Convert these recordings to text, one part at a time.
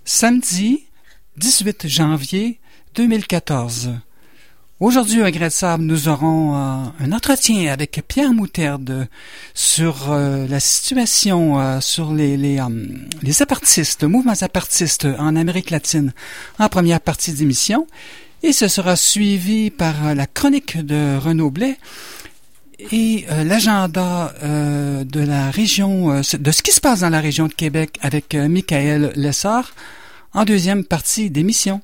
Samedi 18 janvier 2014. Aujourd'hui, à Grain de Sable, nous aurons un entretien avec Pierre Moutarde sur la situation sur les apartistes, mouvements apartistes en Amérique latine en première partie d'émission. Et ce sera suivi par la chronique de Renaud Blais et l'agenda de la région, de ce qui se passe dans la région de Québec avec Michael Lessard en deuxième partie d'émission.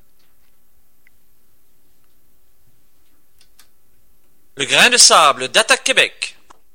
Le grain de sable d'Attaque Québec.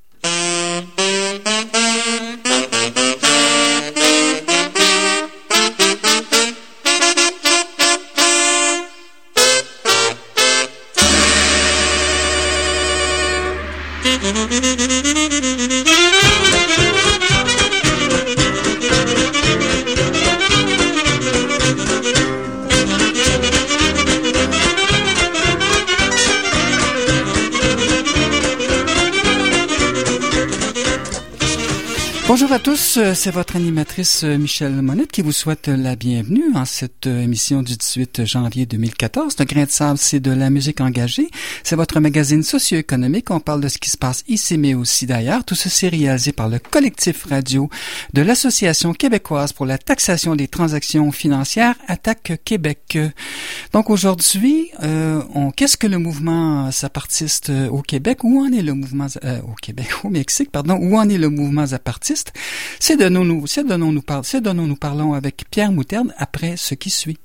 Bonjour à tous, c'est votre animatrice Michel Monette qui vous souhaite la bienvenue en cette émission du 18 janvier 2014. Le Grain de Sable, c'est de la musique engagée. C'est votre magazine socio-économique. On parle de ce qui se passe ici, mais aussi d'ailleurs. Tout ceci est réalisé par le collectif radio de l'Association québécoise pour la taxation des transactions financières, Attaque Québec. Donc aujourd'hui, qu'est-ce que le mouvement apartiste au Québec? Où en est le mouvement au Mexique, où en est le mouvement apartiste? C'est de nous parlons avec Pierre Moutarde après ce qui suit.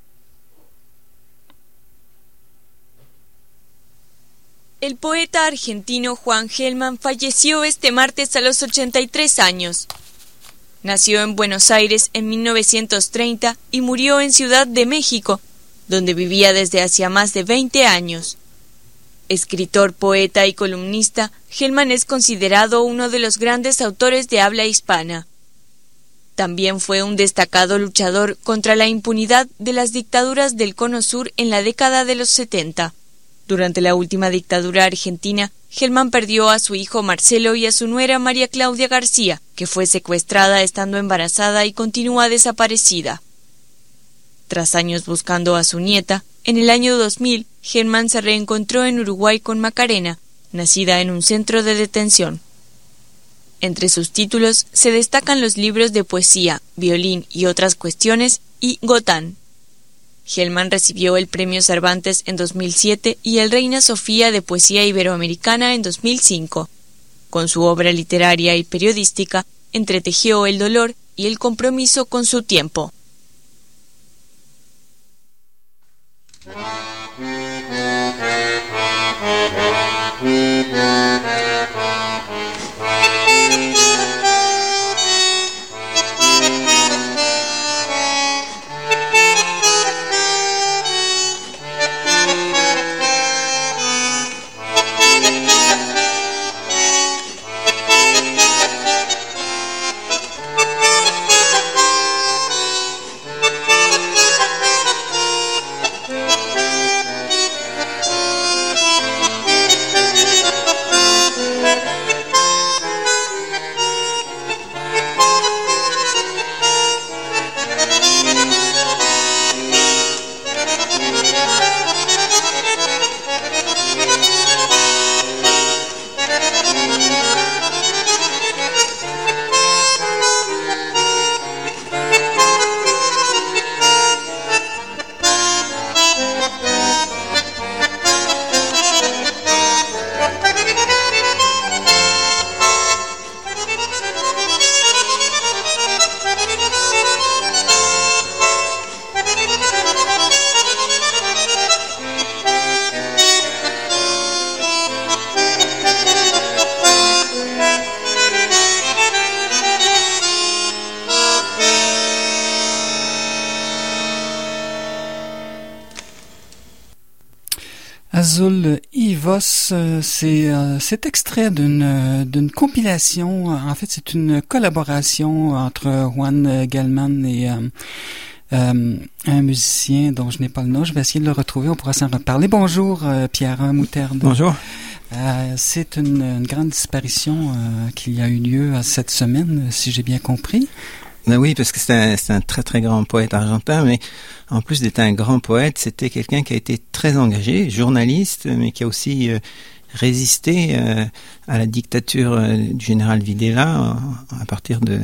El poeta argentino Juan Gelman falleció este martes a los 83 años. Nació en Buenos Aires en 1930 y murió en Ciudad de México, donde vivía desde hacía más de 20 años. Escritor, poeta y columnista, Gelman es considerado uno de los grandes autores de habla hispana. También fue un destacado luchador contra la impunidad de las dictaduras del Cono Sur en la década de los 70. Durante la última dictadura argentina, Gelman perdió a su hijo Marcelo y a su nuera María Claudia García, que fue secuestrada estando embarazada y continúa desaparecida. Tras años buscando a su nieta, en el año 2000, Gelman se reencontró en Uruguay con Macarena, nacida en un centro de detención. Entre sus títulos se destacan los libros de poesía, Violín y otras cuestiones y Gotán. Gelman recibió el Premio Cervantes en 2007 y el Reina Sofía de Poesía Iberoamericana en 2005. Con su obra literaria y periodística, entretejió el dolor y el compromiso con su tiempo. Azul y Vos, c'est extrait d'une compilation. En fait, c'est une collaboration entre Juan Gelman et un musicien dont je n'ai pas le nom. Je vais essayer de le retrouver. On pourra s'en reparler. Bonjour, Pierre Moutarde. Bonjour. C'est une grande disparition qui a eu lieu cette semaine, si j'ai bien compris. Ben oui, parce que c'est un très très grand poète argentin, mais en plus d'être un grand poète, c'était quelqu'un qui a été très engagé, journaliste, mais qui a aussi résisté à la dictature du général Videla à partir de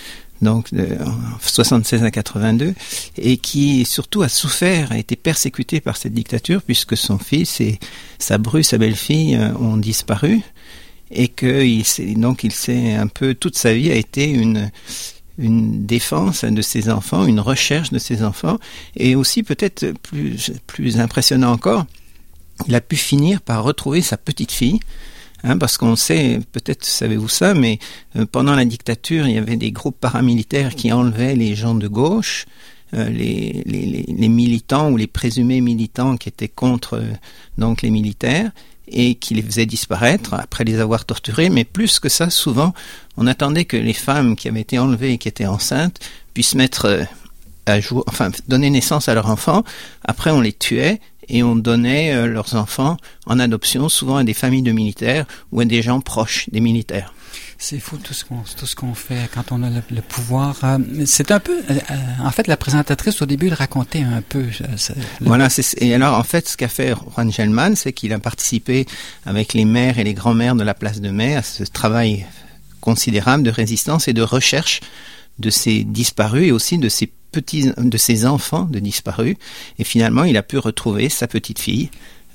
76 à 82, et qui surtout a souffert, a été persécuté par cette dictature, puisque son fils et sa belle-fille ont disparu, et il s'est un peu, toute sa vie a été une défense de ses enfants, une recherche de ses enfants, et aussi peut-être plus impressionnant encore, il a pu finir par retrouver sa petite fille, parce qu'on sait, peut-être savez-vous ça, mais pendant la dictature, il y avait des groupes paramilitaires qui enlevaient les gens de gauche, les militants ou les présumés militants qui étaient contre donc les militaires, et qui les faisaient disparaître après les avoir torturés. Mais plus que ça, souvent, on attendait que les femmes qui avaient été enlevées et qui étaient enceintes puissent mettre à jour, enfin donner naissance à leurs enfants. Après, on les tuait et on donnait leurs enfants en adoption, souvent à des familles de militaires ou à des gens proches des militaires. C'est fou tout ce qu'on fait quand on a le pouvoir. C'est un peu, en fait, la présentatrice au début le racontait un peu. Voilà, et alors en fait, ce qu'a fait Juan Gelman, c'est qu'il a participé avec les maires et les grands-mères de la place de Mai à ce travail considérable de résistance et de recherche de ces disparus et aussi de ces enfants de disparus. Et finalement, il a pu retrouver sa petite fille.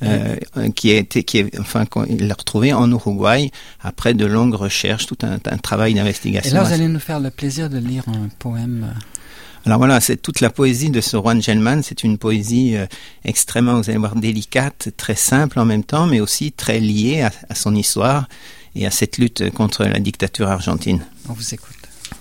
Il l'a retrouvé en Uruguay après de longues recherches, tout un travail d'investigation. Et là, vous allez nous faire le plaisir de lire un poème. Alors voilà, c'est toute la poésie de ce Juan Gelman. C'est une poésie extrêmement, vous allez voir, délicate, très simple en même temps, mais aussi très liée à son histoire et à cette lutte contre la dictature argentine. On vous écoute.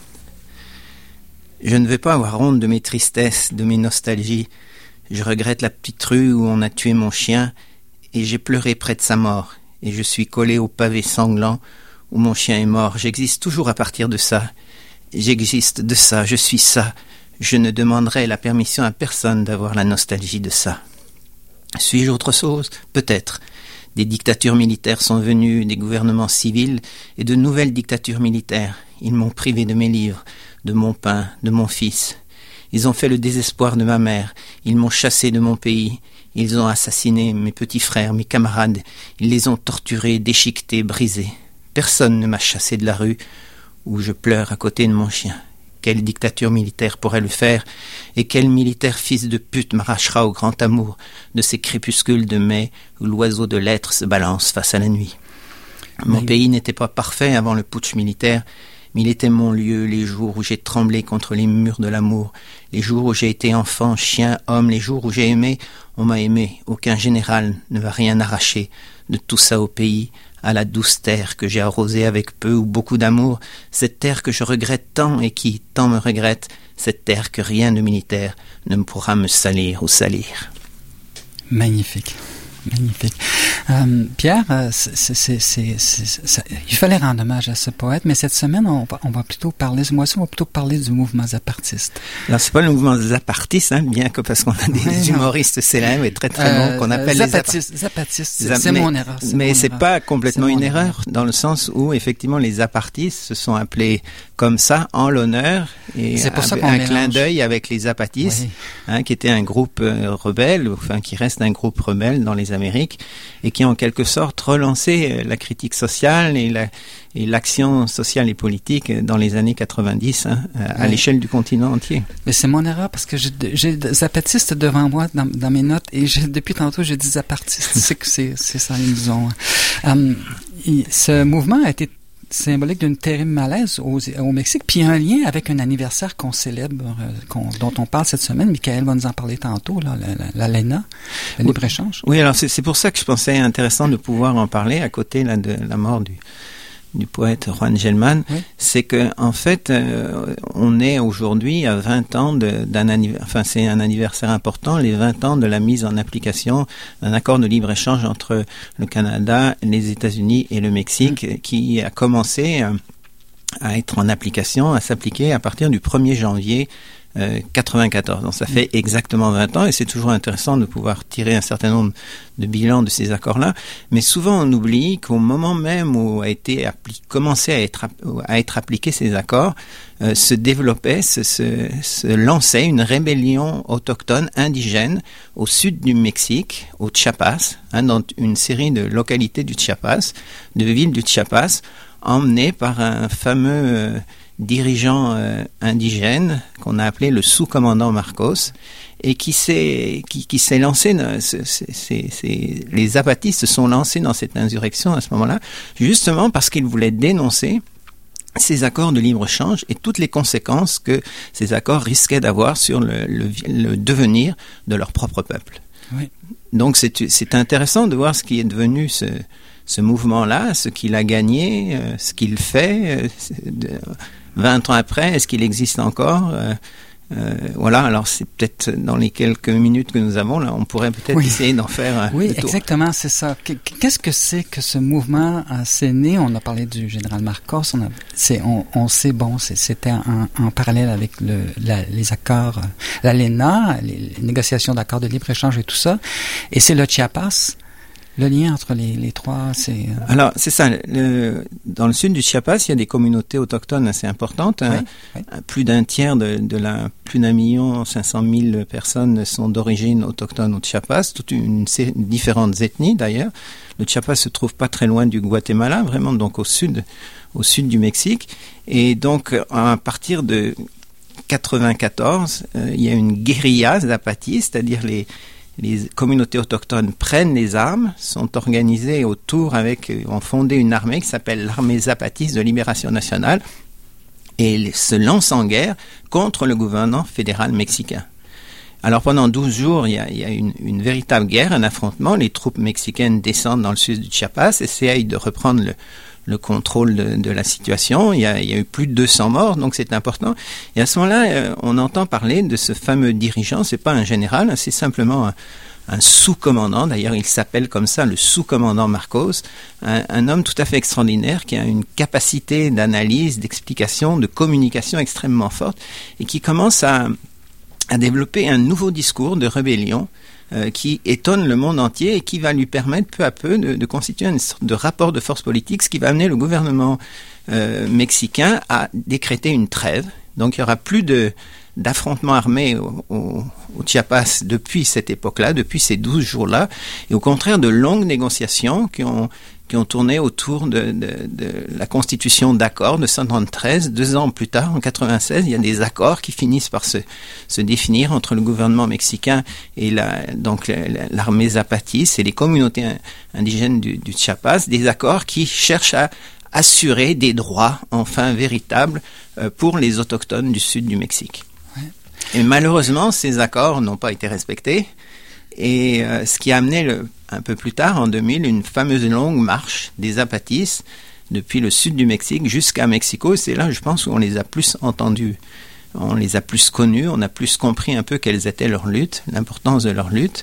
Je ne veux pas avoir honte de mes tristesses, de mes nostalgies. Je regrette la petite rue où on a tué mon chien, et j'ai pleuré près de sa mort, et je suis collé au pavé sanglant où mon chien est mort. J'existe toujours à partir de ça. J'existe de ça, je suis ça. Je ne demanderai la permission à personne d'avoir la nostalgie de ça. Suis-je autre chose ? Peut-être. Des dictatures militaires sont venues, des gouvernements civils et de nouvelles dictatures militaires. Ils m'ont privé de mes livres, de mon pain, de mon fils. Ils ont fait le désespoir de ma mère. Ils m'ont chassé de mon pays. Ils ont assassiné mes petits frères, mes camarades. Ils les ont torturés, déchiquetés, brisés. Personne ne m'a chassé de la rue où je pleure à côté de mon chien. Quelle dictature militaire pourrait le faire? Et quel militaire fils de pute m'arrachera au grand amour de ces crépuscules de mai où l'oiseau de l'être se balance face à la nuit? Mon pays n'était pas parfait avant le putsch militaire, mais il était mon lieu, les jours où j'ai tremblé contre les murs de l'amour, les jours où j'ai été enfant, chien, homme, les jours où j'ai aimé, on m'a aimé. Aucun général ne va rien arracher de tout ça au pays, à la douce terre que j'ai arrosée avec peu ou beaucoup d'amour, cette terre que je regrette tant et qui tant me regrette, cette terre que rien de militaire ne pourra me salir ou salir. Magnifique. Magnifique. Pierre, il fallait rendre hommage à ce poète, mais cette semaine, on va plutôt parler, ce mois-ci, on va plutôt parler du mouvement zapartiste. Alors, c'est pas le mouvement zapartiste, bien que parce qu'on a des humoristes célèbres et très très bons qu'on appelle les zapatistes. C'est mon erreur. Mais c'est pas complètement une erreur, dans le sens où, effectivement, les zapatistes se sont appelés comme ça, en l'honneur, et c'est pour ça qu'on un clin d'œil avec les zapatistes, oui. Qui était un groupe rebelle, enfin, qui reste un groupe rebelle dans les Amériques, et qui en quelque sorte relançait la critique sociale et l'action sociale et politique dans les années 90 à l'échelle du continent entier. Mais c'est mon erreur parce que j'ai zapatiste devant moi dans mes notes et depuis tantôt j'ai dit zapartiste. c'est ça, ils ont. Ce mouvement a été symbolique d'une terrible malaise au Mexique, puis il y a un lien avec un anniversaire qu'on célèbre, dont on parle cette semaine. Michael va nous en parler tantôt, là, la LENA, le libre-échange. Oui, alors c'est pour ça que je pensais intéressant de pouvoir en parler à côté là, de la mort du poète Juan Gelman. Oui. C'est que en fait, on est aujourd'hui à 20 ans c'est un anniversaire important, les 20 ans de la mise en application d'un accord de libre-échange entre le Canada, les États-Unis et le Mexique, qui a commencé à être en application, à s'appliquer à partir du 1er janvier 94. Donc ça fait exactement 20 ans et c'est toujours intéressant de pouvoir tirer un certain nombre de bilans de ces accords-là. Mais souvent on oublie qu'au moment même où commençaient à être appliqués ces accords, se développait, se lançait une rébellion autochtone indigène au sud du Mexique, au Chiapas, dans une série de localités du Chiapas, de villes du Chiapas, emmenées par un fameux dirigeant indigène qu'on a appelé le sous-commandant Marcos et qui s'est lancé, les zapatistes se sont lancés dans cette insurrection à ce moment-là, justement parce qu'ils voulaient dénoncer ces accords de libre-échange et toutes les conséquences que ces accords risquaient d'avoir sur le devenir de leur propre peuple. Oui. Donc c'est intéressant de voir ce qui est devenu ce mouvement-là, ce qu'il a gagné, ce qu'il fait. 20 ans après, est-ce qu'il existe encore ? Voilà, alors c'est peut-être dans les quelques minutes que nous avons, là, on pourrait peut-être essayer d'en faire oui, le tour. Exactement, c'est ça. Qu'est-ce que c'est que ce mouvement s'est né? On a parlé du général Marcos, on sait, bon, c'était en parallèle avec les accords, l'ALENA, les négociations d'accords de libre-échange et tout ça, et c'est le Chiapas. Le lien entre les trois, c'est... Alors, c'est ça. Dans le sud du Chiapas, il y a des communautés autochtones assez importantes. Oui. Plus d'un tiers plus d'1,5 million personnes sont d'origine autochtone au Chiapas, toutes différentes ethnies d'ailleurs. Le Chiapas se trouve pas très loin du Guatemala, vraiment donc au sud du Mexique. Et donc, à partir de 94, il y a une guérilla zapatiste, c'est-à-dire les communautés autochtones prennent les armes, sont organisées ont fondé une armée qui s'appelle l'Armée Zapatiste de Libération Nationale et se lancent en guerre contre le gouvernement fédéral mexicain. Alors pendant 12 jours, il y a une véritable guerre, un affrontement. Les troupes mexicaines descendent dans le sud du Chiapas, essayent de reprendre le contrôle de la situation. Il y a eu plus de 200 morts, donc c'est important. Et à ce moment-là, on entend parler de ce fameux dirigeant. C'est pas un général, c'est simplement un sous-commandant. D'ailleurs, il s'appelle comme ça, le sous-commandant Marcos. Un homme tout à fait extraordinaire qui a une capacité d'analyse, d'explication, de communication extrêmement forte et qui commence à développer un nouveau discours de rébellion qui étonne le monde entier et qui va lui permettre peu à peu de constituer une sorte de rapport de force politique, ce qui va amener le gouvernement mexicain à décréter une trêve. Donc il n'y aura plus d'affrontements armés au Chiapas depuis cette époque-là, depuis ces 12 jours-là, et au contraire de longues négociations qui ont tourné autour de la constitution d'accords de 173. 2 ans plus tard, en 96, il y a des accords qui finissent par se définir entre le gouvernement mexicain et l'armée zapatiste et les communautés indigènes du Chiapas, des accords qui cherchent à assurer des droits enfin véritables pour les autochtones du sud du Mexique. Ouais. Et malheureusement, ces accords n'ont pas été respectés. Et ce qui a amené un peu plus tard, en 2000, une fameuse longue marche des zapatistes depuis le sud du Mexique jusqu'à Mexico. Et c'est là, je pense, où on les a plus entendus, on les a plus connus, on a plus compris un peu quelles étaient leurs luttes, l'importance de leur lutte.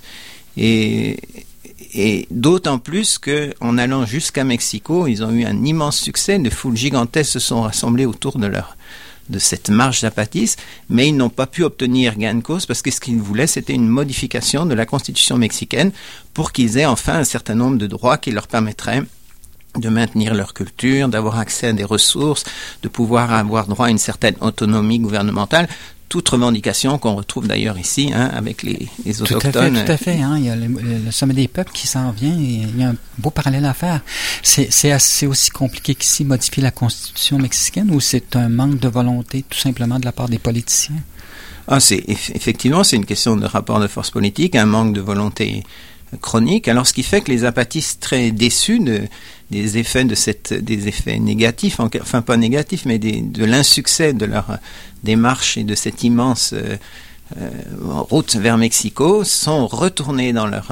Et d'autant plus qu'en allant jusqu'à Mexico, ils ont eu un immense succès. Des foules gigantesques se sont rassemblées autour de cette marche zapatiste, mais ils n'ont pas pu obtenir gain de cause parce que ce qu'ils voulaient, c'était une modification de la constitution mexicaine pour qu'ils aient enfin un certain nombre de droits qui leur permettraient de maintenir leur culture, d'avoir accès à des ressources, de pouvoir avoir droit à une certaine autonomie gouvernementale. Toute revendication qu'on retrouve d'ailleurs ici, avec les autochtones. Tout à fait. Il y a le sommet des peuples qui s'en vient et il y a un beau parallèle à faire. C'est assez aussi compliqué qu'ici modifier la constitution mexicaine ou c'est un manque de volonté tout simplement de la part des politiciens? Effectivement, c'est une question de rapport de force politique, un manque de volonté chronique. Alors, ce qui fait que les zapatistes très déçus des effets des effets négatifs, enfin pas négatifs, mais de l'insuccès de leur démarche et de cette immense route vers Mexico, sont retournés dans leur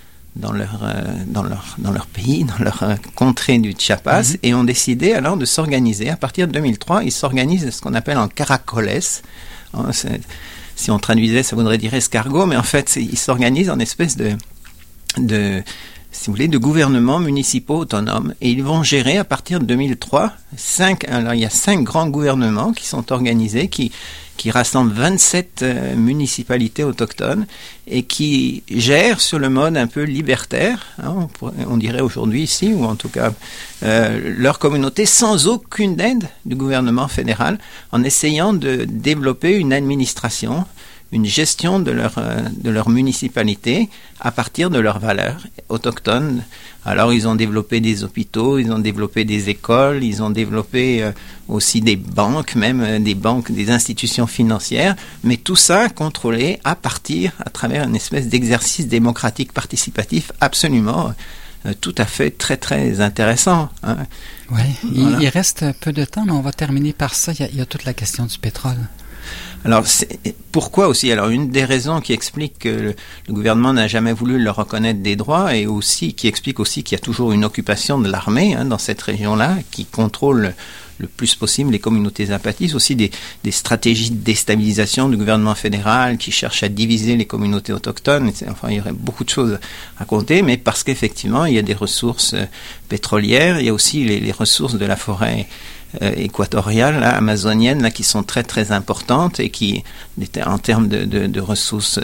pays, dans leur contrée du Chiapas, et ont décidé alors de s'organiser. À partir de 2003, ils s'organisent ce qu'on appelle en caracoles. Si on traduisait, ça voudrait dire escargot, mais en fait, ils s'organisent en espèce si vous voulez, de gouvernements municipaux autonomes. Et ils vont gérer à partir de 2003 il y a 5 grands gouvernements qui sont organisés, qui qui rassemble 27 municipalités autochtones et qui gère sur le mode un peu libertaire, hein, on dirait aujourd'hui ici, ou en tout cas leur communauté sans aucune aide du gouvernement fédéral, en essayant de développer une administration, une gestion de leur municipalité à partir de leurs valeurs autochtones. Alors ils ont développé des hôpitaux, ils ont développé des écoles, ils ont développé aussi des banques, même des institutions financières, mais tout ça contrôlé à travers une espèce d'exercice démocratique participatif absolument tout à fait très très intéressant. Hein. Oui, voilà. Il reste peu de temps, mais on va terminer par ça. Il y a toute la question du pétrole. Alors, pourquoi aussi? Alors, une des raisons qui explique que le gouvernement n'a jamais voulu leur reconnaître des droits et aussi qui explique aussi qu'il y a toujours une occupation de l'armée dans cette région-là qui contrôle le plus possible les communautés zapatistes, aussi des stratégies de déstabilisation du gouvernement fédéral qui cherche à diviser les communautés autochtones. Enfin, il y aurait beaucoup de choses à compter, mais parce qu'effectivement, il y a des ressources pétrolières, il y a aussi les ressources de la forêt équatoriale, là, amazonienne, là, qui sont très très importantes et qui, en termes de ressources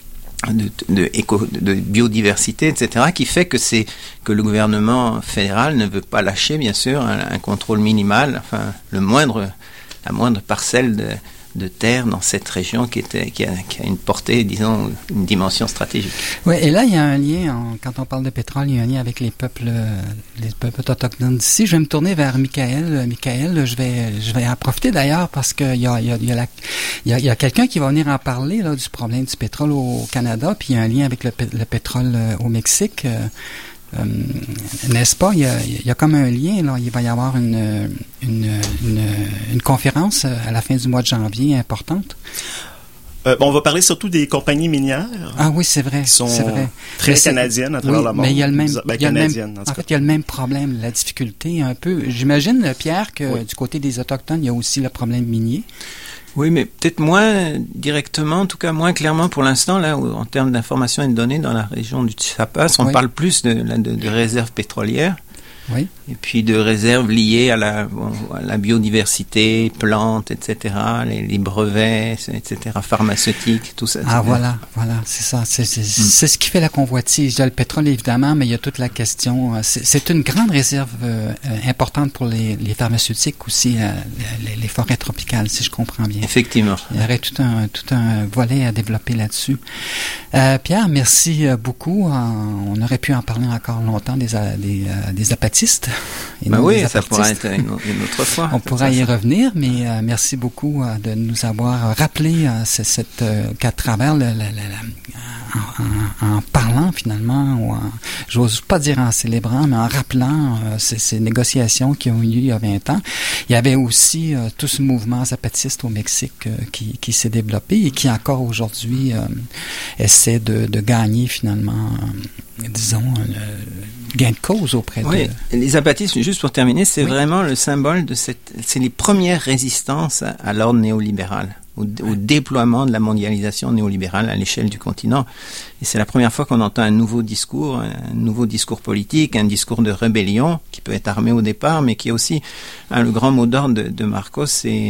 de biodiversité, etc., qui fait que le gouvernement fédéral ne veut pas lâcher, bien sûr, un contrôle minimal, enfin, la moindre parcelle de terre dans cette région qui a une portée, disons, une dimension stratégique. Oui, et là, il y a un lien, quand on parle de pétrole, il y a un lien avec les peuples autochtones d'ici. Je vais me tourner vers Michael. Michael, je vais en profiter d'ailleurs parce qu'il y a quelqu'un qui va venir en parler là, du problème du pétrole au Canada, puis il y a un lien avec le pétrole au Mexique. N'est-ce pas? Il y a comme un lien, là. Il va y avoir une conférence à la fin du mois de janvier importante. On va parler surtout des compagnies minières. Ah oui, c'est vrai. Qui sont vrai. très canadiennes à travers le monde. Mais il y a le même, il y a le même problème, la difficulté un peu. J'imagine, Pierre, que du côté des Autochtones, il y a aussi le problème minier. Oui, mais peut-être moins directement, en tout cas moins clairement pour l'instant, là, en termes d'informations et de données dans la région du Chiapas. On parle plus de réserves pétrolières. Oui. Et puis de réserves liées à la biodiversité, plantes, etc., les brevets, etc., pharmaceutiques, tout ça. Ah, voilà, c'est ça. C'est ce qui fait la convoitise. Il y a le pétrole, évidemment, mais il y a toute la question. C'est une grande réserve importante pour les pharmaceutiques aussi, les forêts tropicales, si je comprends bien. Effectivement. Il y aurait tout un volet à développer là-dessus. Pierre, merci beaucoup. On aurait pu en parler encore longtemps des apatistes. Ben oui, ça pourra être une autre fois. On pourra y revenir, mais merci beaucoup de nous avoir rappelé qu'à travers en parlant finalement, ou j'ose pas dire en célébrant, mais en rappelant ces négociations qui ont eu lieu il y a 20 ans, il y avait aussi tout ce mouvement zapatiste au Mexique qui s'est développé et qui encore aujourd'hui essaie de gagner finalement, disons, gain de cause auprès de... Les zapatistes, juste pour terminer, c'est vraiment le symbole c'est les premières résistances à l'ordre néolibéral, au déploiement de la mondialisation néolibérale à l'échelle du continent. Et c'est la première fois qu'on entend un nouveau discours politique, un discours de rébellion, qui peut être armé au départ, mais qui est aussi, le grand mot d'ordre de Marcos,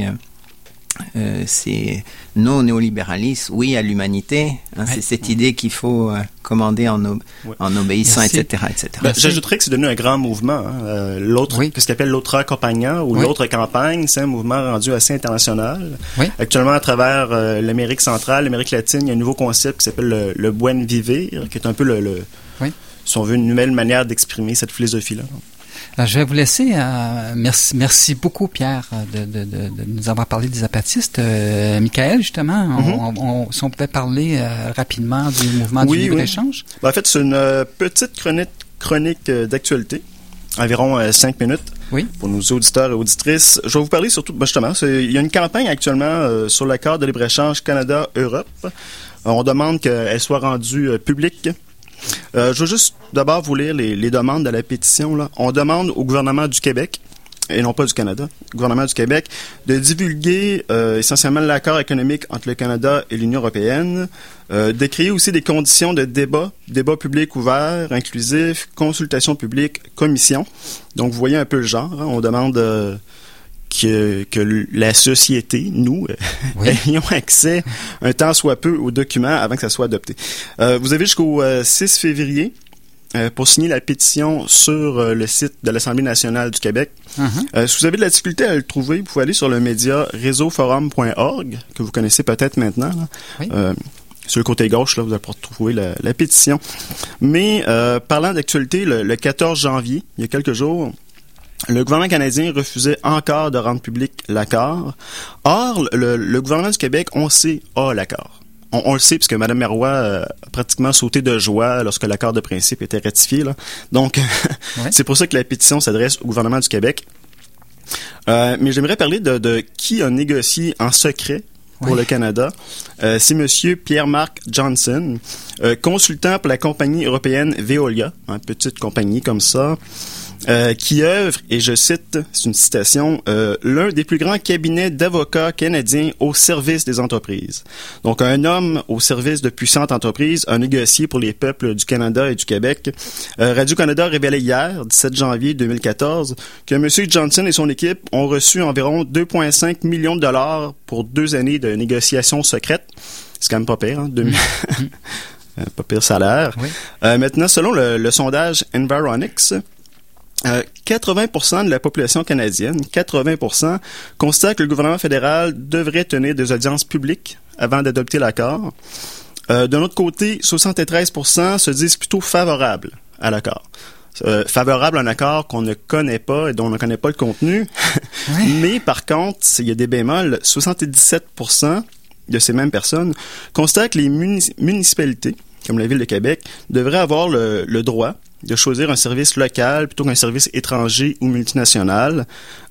c'est non néolibéralisme, oui à l'humanité. C'est cette idée qu'il faut commander en obéissant, etc. J'ajouterais que c'est devenu un grand mouvement. Ce qu'on appelle l'autre accompagnant ou l'autre campagne, c'est un mouvement rendu assez international. Oui. Actuellement, à travers l'Amérique centrale, l'Amérique latine, il y a un nouveau concept qui s'appelle le buen vivir, qui est un peu si on veut, une nouvelle manière d'exprimer cette philosophie-là. Alors, je vais vous laisser. Merci beaucoup, Pierre, de nous avoir parlé des zapatistes. Michael, justement, si on pouvait parler rapidement du mouvement du libre-échange. En fait, c'est une petite chronique d'actualité, environ 5 minutes. Oui. Pour nos auditeurs et auditrices. Je vais vous parler surtout, justement, il y a une campagne actuellement sur l'accord de libre-échange Canada-Europe. On demande qu'elle soit rendue publique. Je veux juste d'abord vous lire les demandes de la pétition, là. On demande au gouvernement du Québec, et non pas du Canada, au gouvernement du Québec, de divulguer essentiellement l'accord économique entre le Canada et l'Union européenne, de créer aussi des conditions de débat public ouvert, inclusif, consultation publique, commission. Donc, vous voyez un peu le genre. On demande que la société, nous, ayons accès un tant soit peu aux documents avant que ça soit adopté. Vous avez jusqu'au 6 février pour signer la pétition sur le site de l'Assemblée nationale du Québec. Si vous avez de la difficulté à le trouver, vous pouvez aller sur le média réseauforum.org, que vous connaissez peut-être maintenant. Là. Oui. Sur le côté gauche, là, vous allez pouvoir trouver la pétition. Mais parlant d'actualité, le 14 janvier, il y a quelques jours, le gouvernement canadien refusait encore de rendre public l'accord. Or, le gouvernement du Québec, on sait, a l'accord. On le sait puisque Mme Marois a pratiquement sauté de joie lorsque l'accord de principe était ratifié. Là. Donc, c'est pour ça que la pétition s'adresse au gouvernement du Québec. Mais j'aimerais parler de qui a négocié en secret pour le Canada. C'est M. Pierre-Marc Johnson, consultant pour la compagnie européenne Veolia, une petite compagnie comme ça, qui œuvre, et je cite, c'est une citation, l'un des plus grands cabinets d'avocats canadiens au service des entreprises. Donc, un homme au service de puissantes entreprises a négocié pour les peuples du Canada et du Québec. Radio-Canada révélait hier, 17 janvier 2014, que M. Johnson et son équipe ont reçu environ 2,5 millions de dollars pour 2 années de négociations secrètes. C'est quand même pas pire, hein? Pas pire salaire. Oui. Maintenant, selon le sondage Environics, 80% de la population canadienne, 80%, constate que le gouvernement fédéral devrait tenir des audiences publiques avant d'adopter l'accord. D'un autre côté, 73% se disent plutôt favorables à l'accord. Favorable à un accord qu'on ne connaît pas et dont on ne connaît pas le contenu. Mais par contre, il y a des bémols, 77% de ces mêmes personnes constatent que les municipalités, comme la Ville de Québec, devraient avoir le droit de choisir un service local plutôt qu'un service étranger ou multinational.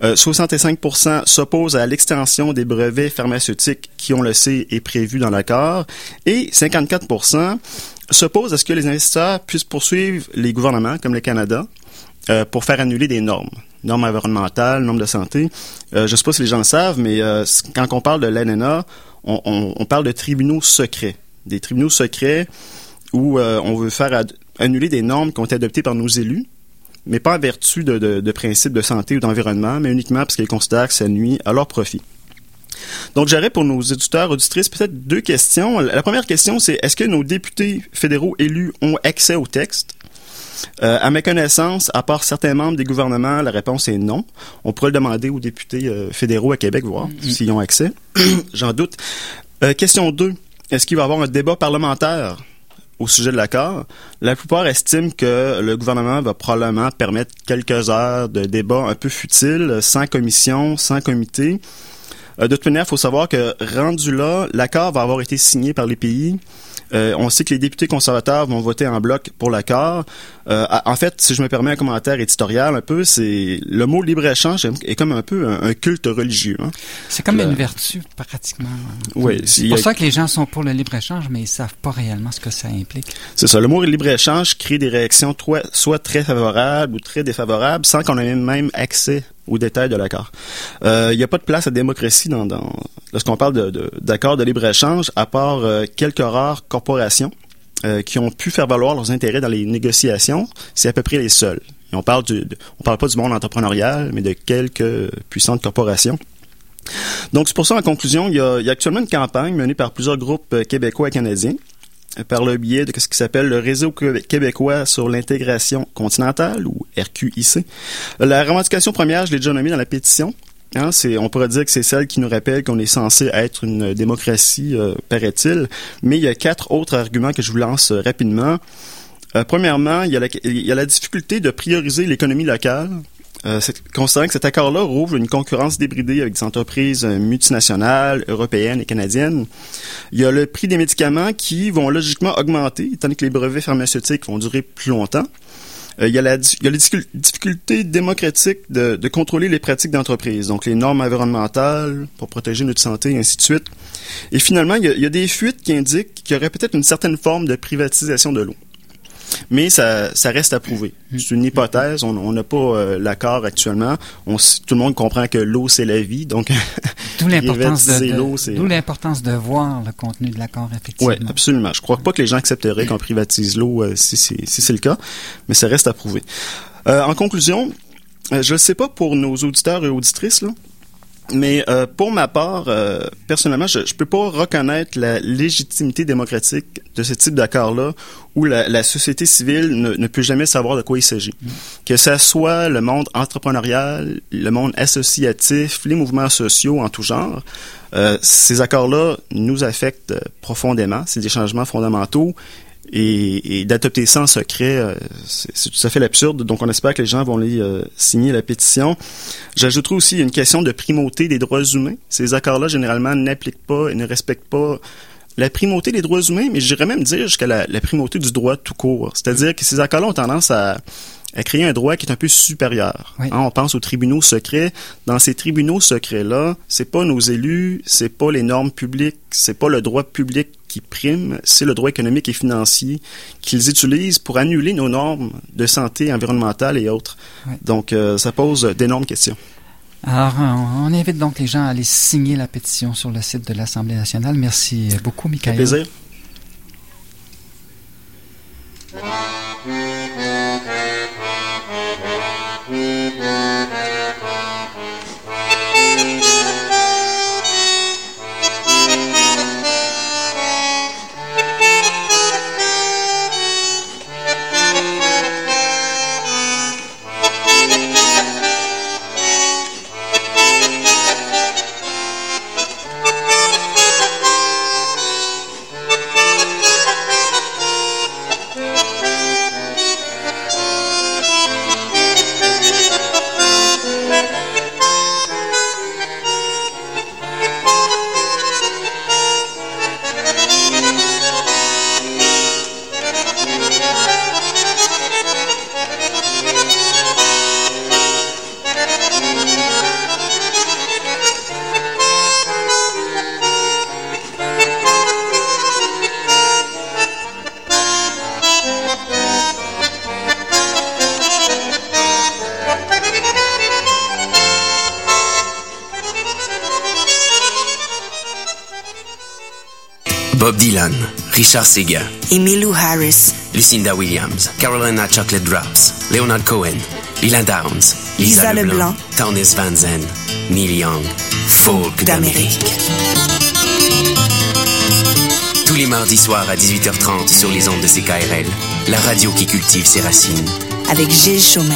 65% s'opposent à l'extension des brevets pharmaceutiques qui, on le sait, est prévu dans l'accord. Et 54% s'opposent à ce que les investisseurs puissent poursuivre les gouvernements, comme le Canada, pour faire annuler des normes environnementales, normes de santé. Je ne sais pas si les gens le savent, mais quand on parle de l'ANNA, on parle de tribunaux secrets. Des tribunaux secrets où on veut faire annuler des normes qui ont été adoptées par nos élus, mais pas en vertu de principes de santé ou d'environnement, mais uniquement parce qu'ils considèrent que ça nuit à leur profit. Donc, j'aurais pour nos auditeurs, auditrices, peut-être 2 questions. La première question, c'est est-ce que nos députés fédéraux élus ont accès au texte? À ma connaissance, à part certains membres des gouvernements, la réponse est non. On pourrait le demander aux députés fédéraux à Québec, voir s'ils ont accès. J'en doute. Question 2. Est-ce qu'il va y avoir un débat parlementaire au sujet de l'accord? La plupart estiment que le gouvernement va probablement permettre quelques heures de débat un peu futiles, sans commission, sans comité. De toute manière, il faut savoir que, rendu là, l'accord va avoir été signé par les pays. On sait que les députés conservateurs vont voter en bloc pour l'accord. En fait, si je me permets un commentaire éditorial un peu, c'est le mot libre-échange est comme un peu un culte religieux. Hein. C'est comme une vertu, pratiquement. Oui. C'est pour ça que les gens sont pour le libre-échange, mais ils savent pas réellement ce que ça implique. C'est ça. Le mot libre-échange crée des réactions soit très favorables ou très défavorables, sans qu'on ait même accès aux détails de l'accord. Il n'y a pas de place à démocratie lorsqu'on parle d'accord de libre-échange, à part quelques rares corporations qui ont pu faire valoir leurs intérêts dans les négociations. C'est à peu près les seuls. Et on parle pas du monde entrepreneurial, mais de quelques puissantes corporations. Donc, c'est pour ça, en conclusion, il y a actuellement une campagne menée par plusieurs groupes québécois et canadiens par le biais de ce qui s'appelle le Réseau québécois sur l'intégration continentale, ou RQIC. La revendication première, je l'ai déjà nommée dans la pétition. Hein, on pourrait dire que c'est celle qui nous rappelle qu'on est censé être une démocratie, paraît-il. Mais il y a 4 autres arguments que je vous lance rapidement. Premièrement, il y a la difficulté de prioriser l'économie locale. Considérant que cet accord-là rouvre une concurrence débridée avec des entreprises multinationales, européennes et canadiennes. Il y a le prix des médicaments qui vont logiquement augmenter, étant donné que les brevets pharmaceutiques vont durer plus longtemps. Il y a les difficultés démocratiques de contrôler les pratiques d'entreprise, donc les normes environnementales pour protéger notre santé, et ainsi de suite. Et finalement, il y a des fuites qui indiquent qu'il y aurait peut-être une certaine forme de privatisation de l'eau. Mais ça reste à prouver. C'est une hypothèse. On n'a pas l'accord actuellement. Tout le monde comprend que l'eau, c'est la vie. Donc, d'où l'importance de voir le contenu de l'accord, effectivement. Oui, absolument. Je ne crois pas que les gens accepteraient qu'on privatise l'eau si c'est le cas, mais ça reste à prouver. En conclusion, je ne sais pas pour nos auditeurs et auditrices, là, Mais pour ma part, personnellement, je peux pas reconnaître la légitimité démocratique de ce type d'accord-là où la société civile ne peut jamais savoir de quoi il s'agit. Que ça soit le monde entrepreneurial, le monde associatif, les mouvements sociaux en tout genre, ces accords-là nous affectent profondément. C'est des changements fondamentaux. Et d'adopter ça en secret, c'est tout à fait l'absurde. Donc, on espère que les gens vont aller signer la pétition. J'ajouterai aussi une question de primauté des droits humains. Ces accords-là, généralement, n'appliquent pas et ne respectent pas la primauté des droits humains, mais j'irais même dire jusqu'à la primauté du droit tout court. C'est-à-dire que ces accords-là ont tendance à créer un droit qui est un peu supérieur. Oui. On pense aux tribunaux secrets. Dans ces tribunaux secrets-là, c'est pas nos élus, c'est pas les normes publiques, c'est pas le droit public qui prime, c'est le droit économique et financier qu'ils utilisent pour annuler nos normes de santé environnementale et autres. Oui. Donc, ça pose d'énormes questions. Alors, on invite donc les gens à aller signer la pétition sur le site de l'Assemblée nationale. Merci beaucoup, Michael. Avec plaisir. Bob Dylan, Richard Sega, Emmylou Harris, Lucinda Williams, Carolina Chocolate Drops, Leonard Cohen, Lila Downs, Lisa Leblanc, Townes Van Zandt, Neil Young, Folk d'Amérique. Tous les mardis soirs à 18h30 sur les ondes de CKRL, la radio qui cultive ses racines. Avec Gilles Chaumet.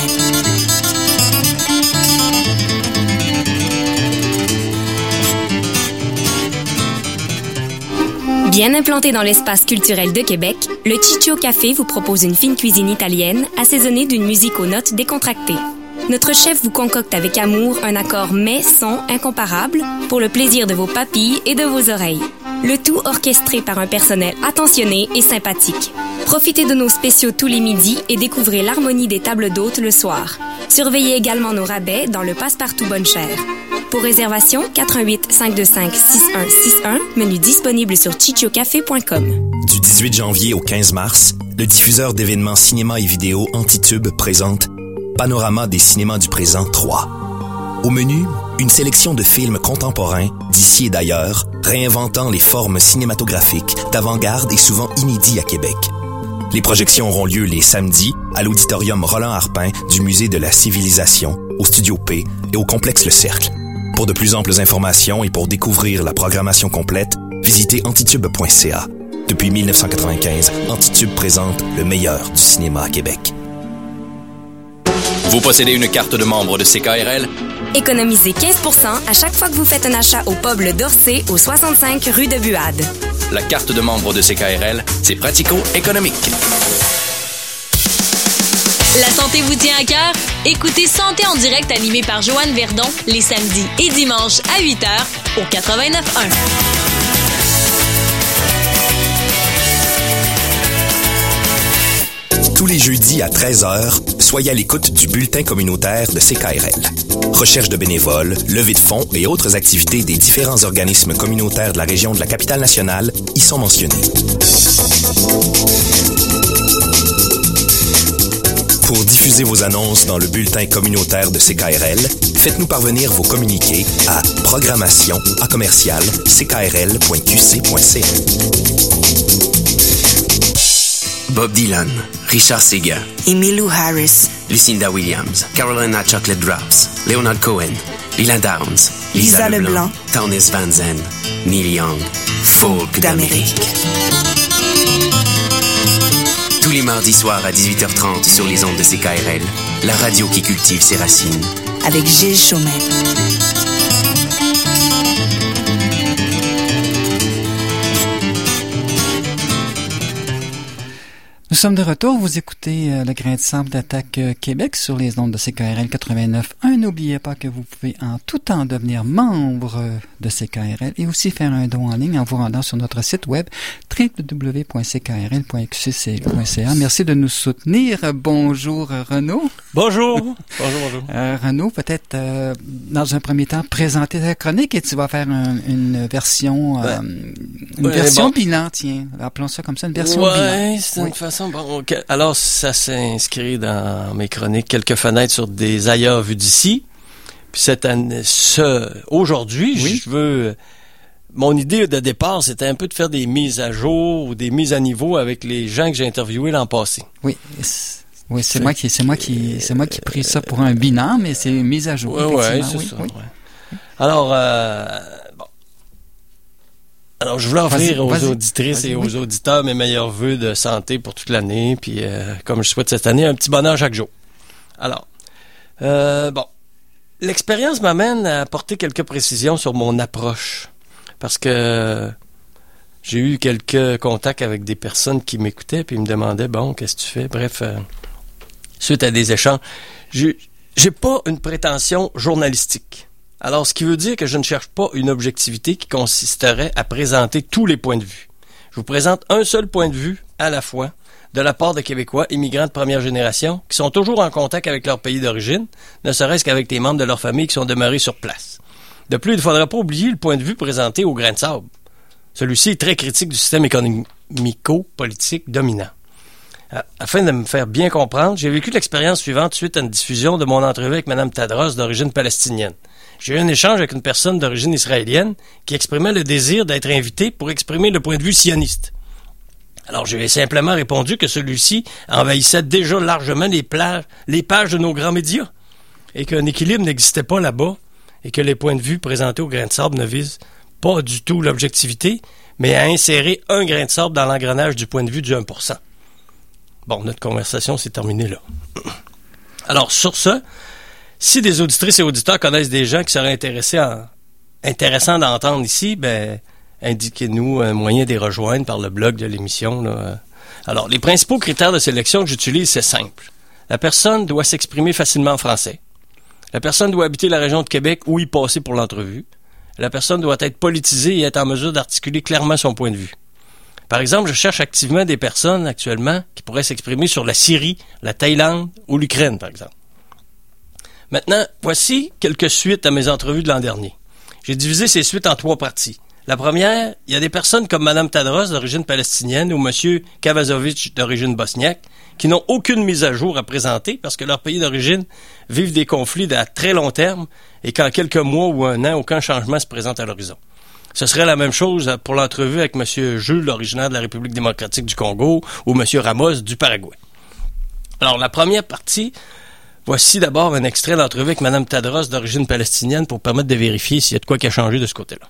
Bien implanté dans l'espace culturel de Québec, le Ciccio Café vous propose une fine cuisine italienne assaisonnée d'une musique aux notes décontractées. Notre chef vous concocte avec amour un accord mets-son incomparable pour le plaisir de vos papilles et de vos oreilles. Le tout orchestré par un personnel attentionné et sympathique. Profitez de nos spéciaux tous les midis et découvrez l'harmonie des tables d'hôtes le soir. Surveillez également nos rabais dans le Passe-Partout Bonne Chère. Pour réservation, 88 525 6161, menu disponible sur cicciocafé.com. Du 18 janvier au 15 mars, le diffuseur d'événements cinéma et vidéo Antitube présente Panorama des cinémas du présent 3. Au menu, une sélection de films contemporains d'ici et d'ailleurs, réinventant les formes cinématographiques d'avant-garde et souvent inédits à Québec. Les projections auront lieu les samedis à l'auditorium Roland-Harpin du Musée de la Civilisation, au Studio P et au complexe Le Cercle. Pour de plus amples informations et pour découvrir la programmation complète, visitez antitube.ca. Depuis 1995, Antitube présente le meilleur du cinéma à Québec. Vous possédez une carte de membre de CKRL? Économisez 15% à chaque fois que vous faites un achat au pub Le Dorsey au 65 rue de Buade. La carte de membre de CKRL, c'est pratico-économique. La santé vous tient à cœur? Écoutez Santé en direct animé par Joanne Verdon les samedis et dimanches à 8h au 89.1. Tous les jeudis à 13h, soyez à l'écoute du bulletin communautaire de CKRL. Recherche de bénévoles, levée de fonds et autres activités des différents organismes communautaires de la région de la Capitale-Nationale y sont mentionnés. Pour diffuser vos annonces dans le bulletin communautaire de CKRL, faites-nous parvenir vos communiqués à programmation@ckrl.qc.ca. Bob Dylan, Richard Sega, Emmylou Harris, Lucinda Williams, Carolina Chocolate Drops, Leonard Cohen, Lila Downs, Lisa Leblanc, Townes Van Zandt, Neil Young, Folk d'Amérique. Tous les mardis soirs à 18h30 sur les ondes de CKRL, la radio qui cultive ses racines. avec Gilles Chaumet. Nous sommes de retour. Vous écoutez le grain de sable d'Attaque Québec sur les ondes de CKRL 89.1. N'oubliez pas que vous pouvez en tout temps devenir membre de CKRL et aussi faire un don en ligne en vous rendant sur notre site web www.ckrl.qcc.ca. Merci de nous soutenir. Bonjour Renaud. Bonjour. Renaud, peut-être dans un premier temps présenter ta chronique et tu vas faire une version bilan, tiens. Appelons ça comme ça, une version bilan. C'est une façon. Bon, okay. Alors, ça s'inscrit dans mes chroniques, quelques fenêtres sur des ailleurs vus d'ici. Puis cette année, aujourd'hui, je veux. Mon idée de départ, c'était un peu de faire des mises à jour ou des mises à niveau avec les gens que j'ai interviewés l'an passé. Oui, c'est moi qui ai pris ça pour un bilan, mais c'est mise à jour. Oui, c'est ça. Oui. Ouais. Alors, Alors, je voulais offrir aux auditrices et aux auditeurs mes meilleurs vœux de santé pour toute l'année, puis comme je souhaite cette année, un petit bonheur chaque jour. Alors, l'expérience m'amène à apporter quelques précisions sur mon approche, parce que j'ai eu quelques contacts avec des personnes qui m'écoutaient, puis ils me demandaient, bon, qu'est-ce que tu fais? Bref, suite à des échanges, j'ai pas une prétention journalistique. Alors, ce qui veut dire que je ne cherche pas une objectivité qui consisterait à présenter tous les points de vue. Je vous présente un seul point de vue à la fois de la part de Québécois immigrants de première génération qui sont toujours en contact avec leur pays d'origine, ne serait-ce qu'avec les membres de leur famille qui sont demeurés sur place. De plus, il ne faudra pas oublier le point de vue présenté au grain de sable. Celui-ci est très critique du système économico-politique dominant. Afin de me faire bien comprendre, j'ai vécu l'expérience suivante suite à une diffusion de mon entrevue avec Mme Tadros d'origine palestinienne. J'ai eu un échange avec une personne d'origine israélienne qui exprimait le désir d'être invité pour exprimer le point de vue sioniste. Alors, je lui ai simplement répondu que celui-ci envahissait déjà largement les pages de nos grands médias et qu'un équilibre n'existait pas là-bas et que les points de vue présentés au grain de sable ne visent pas du tout l'objectivité, mais à insérer un grain de sable dans l'engrenage du point de vue du 1%. Bon, notre conversation s'est terminée là. Alors, sur ce, si des auditrices et auditeurs connaissent des gens qui seraient intéressants d'entendre ici, indiquez-nous un moyen de les rejoindre par le blog de l'émission, là. Alors, les principaux critères de sélection que j'utilise, c'est simple. La personne doit s'exprimer facilement en français. La personne doit habiter la région de Québec ou y passer pour l'entrevue. La personne doit être politisée et être en mesure d'articuler clairement son point de vue. Par exemple, je cherche activement des personnes actuellement qui pourraient s'exprimer sur la Syrie, la Thaïlande ou l'Ukraine, par exemple. Maintenant, voici quelques suites à mes entrevues de l'an dernier. J'ai divisé ces suites en 3 parties. La première, il y a des personnes comme Mme Tadros d'origine palestinienne ou M. Kavazovic d'origine bosniaque qui n'ont aucune mise à jour à présenter parce que leur pays d'origine vivent des conflits à très long terme et qu'en quelques mois ou un an, aucun changement se présente à l'horizon. Ce serait la même chose pour l'entrevue avec M. Jules, originaire de la République démocratique du Congo, ou M. Ramos du Paraguay. Alors, la première partie, voici d'abord un extrait d'entrevue avec Mme Tadros d'origine palestinienne pour permettre de vérifier s'il y a de quoi qui a changé de ce côté-là.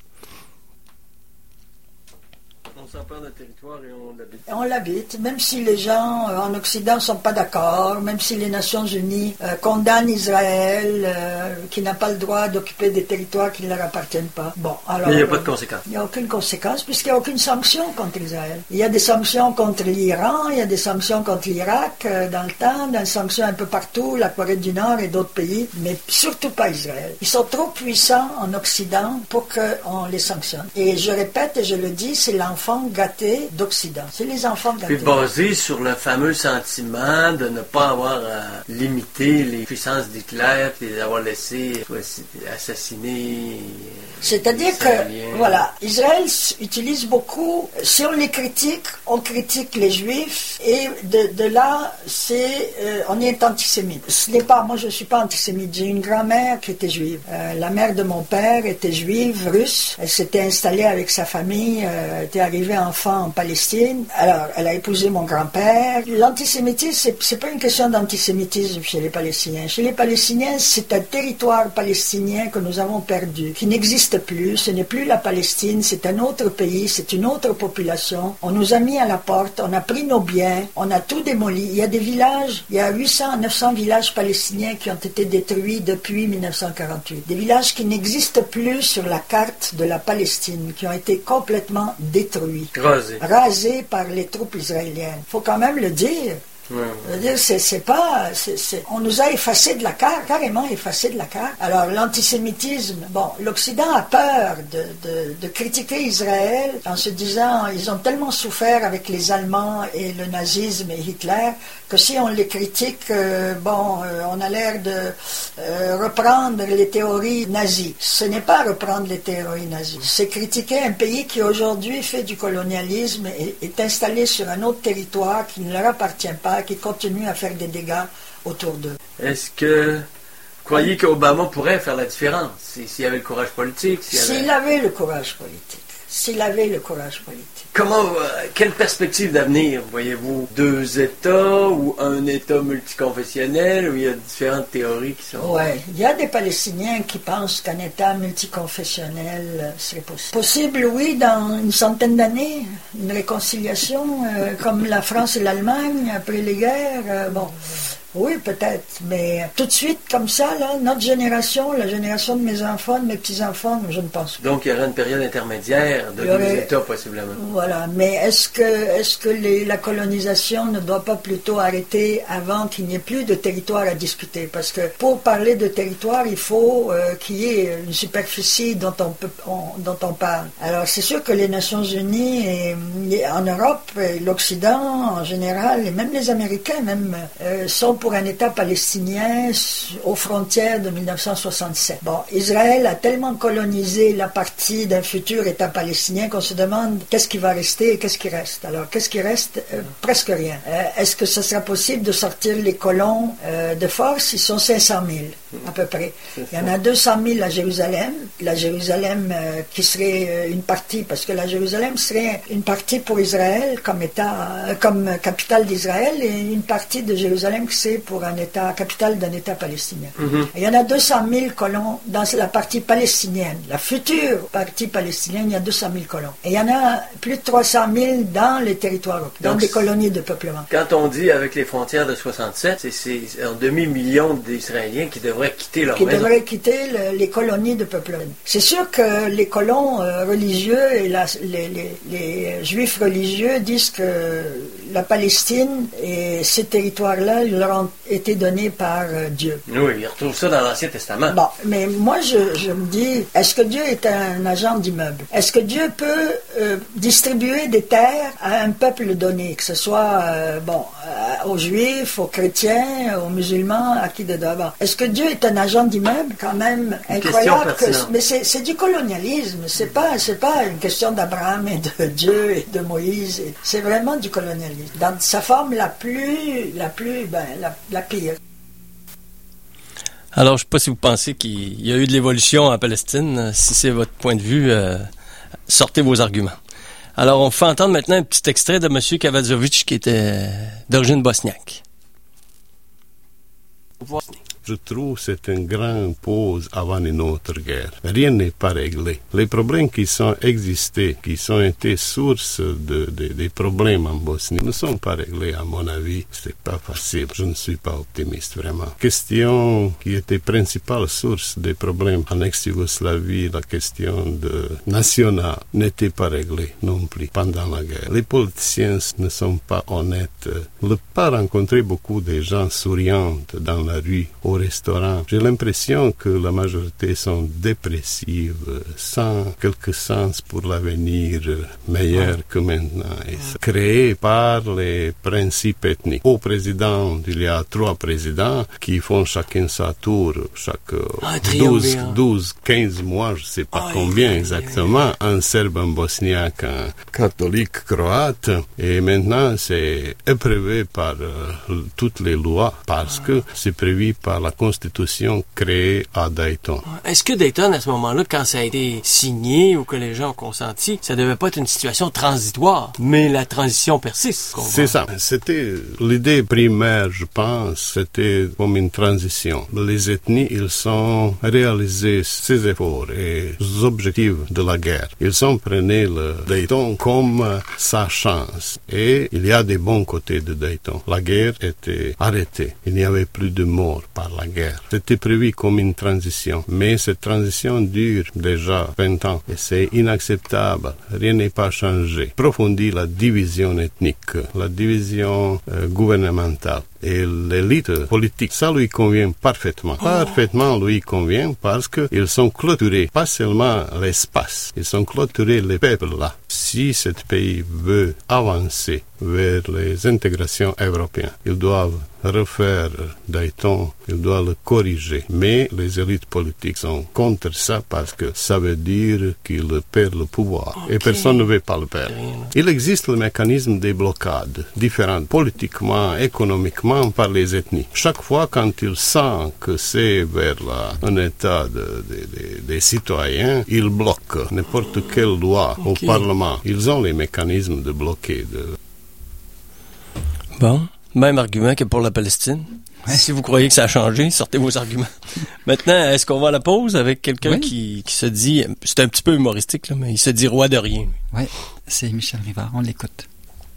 On s'empare de territoire et on l'habite. On l'habite, même si les gens en Occident ne sont pas d'accord, même si les Nations Unies condamnent Israël, qui n'a pas le droit d'occuper des territoires qui ne leur appartiennent pas. Bon, alors, mais il n'y a pas de conséquence. Il n'y a aucune conséquence, puisqu'il n'y a aucune sanction contre Israël. Il y a des sanctions contre l'Iran, il y a des sanctions contre l'Irak dans le temps, des sanctions un peu partout, la Corée du Nord et d'autres pays, mais surtout pas Israël. Ils sont trop puissants en Occident pour qu'on les sanctionne. Et je répète et je le dis, c'est l'enfant gâté d'Occident. C'est les enfants gâtés. Puis basé sur le fameux sentiment de ne pas avoir limité les puissances d'Hitler et d'avoir laissé assassiner. C'est-à-dire que, voilà, Israël utilise beaucoup, si on les critique, on critique les Juifs, et de là, on est antisémite. Ce n'est pas, moi je ne suis pas antisémite, j'ai une grand-mère qui était juive. La mère de mon père était juive, russe, elle s'était installée avec sa famille, était arrivée enfants en Palestine. Alors, elle a épousé mon grand-père. L'antisémitisme, c'est pas une question d'antisémitisme chez les Palestiniens. Chez les Palestiniens, c'est un territoire palestinien que nous avons perdu, qui n'existe plus. Ce n'est plus la Palestine, c'est un autre pays, c'est une autre population. On nous a mis à la porte, on a pris nos biens, on a tout démoli. Il y a des villages, il y a 800 à 900 villages palestiniens qui ont été détruits depuis 1948. Des villages qui n'existent plus sur la carte de la Palestine, qui ont été complètement détruits, rasés par les troupes israéliennes. Il faut quand même le dire. On nous a effacé de la carte, carrément effacé de la carte. Alors l'antisémitisme, l'Occident a peur de critiquer Israël en se disant ils ont tellement souffert avec les Allemands et le nazisme et Hitler que si on les critique, on a l'air de reprendre les théories nazies. Ce n'est pas reprendre les théories nazies, c'est critiquer un pays qui aujourd'hui fait du colonialisme et est installé sur un autre territoire qui ne leur appartient pas, qui continue à faire des dégâts autour d'eux. Est-ce que vous croyez qu'Obama pourrait faire la différence s'il avait le courage politique? S'il avait le courage politique. S'il avait le courage politique. Quelle perspective d'avenir voyez-vous? 2 États ou un État multiconfessionnel où il y a différentes théories qui sont... Oui, il y a des Palestiniens qui pensent qu'un État multiconfessionnel serait possible. Possible, oui, dans une centaine d'années, une réconciliation comme la France et l'Allemagne après les guerres, oui, peut-être, mais tout de suite, comme ça, là, notre génération, la génération de mes enfants, de mes petits-enfants, je ne pense pas. Donc, il y aurait une période intermédiaire de 2 États, possiblement. Voilà, mais est-ce que la colonisation ne doit pas plutôt arrêter avant qu'il n'y ait plus de territoire à discuter? Parce que pour parler de territoire, il faut qu'il y ait une superficie dont on parle. Alors, c'est sûr que les Nations Unies, et en Europe, et l'Occident en général, et même les Américains, sont pour un État palestinien aux frontières de 1967. Israël a tellement colonisé la partie d'un futur État palestinien qu'on se demande qu'est-ce qui va rester et qu'est-ce qui reste. Alors, qu'est-ce qui reste? Presque rien. Est-ce que ce sera possible de sortir les colons de force? Ils sont 500 000, à peu près. Il y en a 200 000 à Jérusalem. La Jérusalem qui serait une partie, parce que la Jérusalem serait une partie pour Israël comme État, comme capitale d'Israël, et une partie de Jérusalem qui c'est pour un État, capitale d'un État palestinien. Il y en a 200 000 colons dans la partie palestinienne. La future partie palestinienne, il y a 200 000 colons. Et il y en a plus de 300 000 dans les territoires, dans des colonies de peuplement. Quand on dit avec les frontières de 67, c'est un demi-million d'Israéliens qui devraient quitter leur maison. Qui devraient quitter les colonies de peuplement. C'est sûr que les colons religieux et les juifs religieux disent que la Palestine et ces territoires-là leur ont été donnés par Dieu. Oui, ils retrouvent ça dans l'Ancien Testament. Mais moi je me dis, est-ce que Dieu est un agent d'immeuble? Est-ce que Dieu peut distribuer des terres à un peuple donné, que ce soit aux Juifs, aux chrétiens, aux musulmans, à qui de d'abord? Est-ce que Dieu est un agent d'immeuble? Quand même incroyable. Mais c'est du colonialisme. C'est pas une question d'Abraham et de Dieu et de Moïse. C'est vraiment du colonialisme. Dans sa forme la pire. Alors, je ne sais pas si vous pensez qu'il y a eu de l'évolution en Palestine. Si c'est votre point de vue, sortez vos arguments. Alors, on fait entendre maintenant un petit extrait de M. Kavazovic qui était d'origine bosniaque. Je trouve que c'est une grande pause avant une autre guerre. Rien n'est pas réglé. Les problèmes qui sont existés, qui sont été source des problèmes en Bosnie, ne sont pas réglés, à mon avis. C'est pas facile. Je ne suis pas optimiste, vraiment. Question qui était principale source des problèmes en ex-Yougoslavie, la question nationale, n'était pas réglée non plus pendant la guerre. Les politiciens ne sont pas honnêtes. Je n'ai pas rencontré beaucoup de gens souriants dans la rue, au restaurant. J'ai l'impression que la majorité sont dépressives, sans quelque sens pour l'avenir meilleur que maintenant. Et créé par les principes ethniques. Au président, il y a 3 présidents qui font chacun sa tour, chaque 12, 15 mois, je ne sais pas combien exactement, un serbe, un bosniaque, un catholique croate. Et maintenant, c'est éprouvé par toutes les lois parce que c'est prévu par la Constitution créée à Dayton. Est-ce que Dayton, à ce moment-là, quand ça a été signé ou que les gens ont consenti, ça devait pas être une situation transitoire, mais la transition persiste? C'est ça. C'était l'idée primaire, je pense, c'était comme une transition. Les ethnies, ils ont réalisé ces efforts et les objectifs de la guerre. Ils ont pris le Dayton comme sa chance. Et il y a des bons côtés de Dayton. La guerre était arrêtée. Il n'y avait plus de morts par la guerre. C'était prévu comme une transition. Mais cette transition dure déjà 20 ans. Et c'est inacceptable. Rien n'est pas changé. Approfondit la division ethnique, la division gouvernementale. Et l'élite politique, ça lui convient parfaitement. Parfaitement lui convient parce qu'ils sont clôturés, pas seulement l'espace, ils sont clôturés les peuples là. Si ce pays veut avancer vers les intégrations européennes, ils doivent refaire Dayton, ils doivent le corriger. Mais les élites politiques sont contre ça parce que ça veut dire qu'ils perdent le pouvoir. Et personne ne veut pas le perdre. Il existe le mécanisme des blocades, différentes politiquement, économiquement, par les ethnies. Chaque fois quand ils sentent que c'est vers un état des citoyens, ils bloquent n'importe quelle loi au Parlement. Ils ont les mécanismes de bloquer. Bon, même argument que pour la Palestine. Ouais. Si vous croyez que ça a changé, sortez vos arguments. Maintenant, est-ce qu'on va à la pause avec quelqu'un qui se dit, c'est un petit peu humoristique, là, mais il se dit roi de rien. Oui, c'est Michel Rivard, on l'écoute.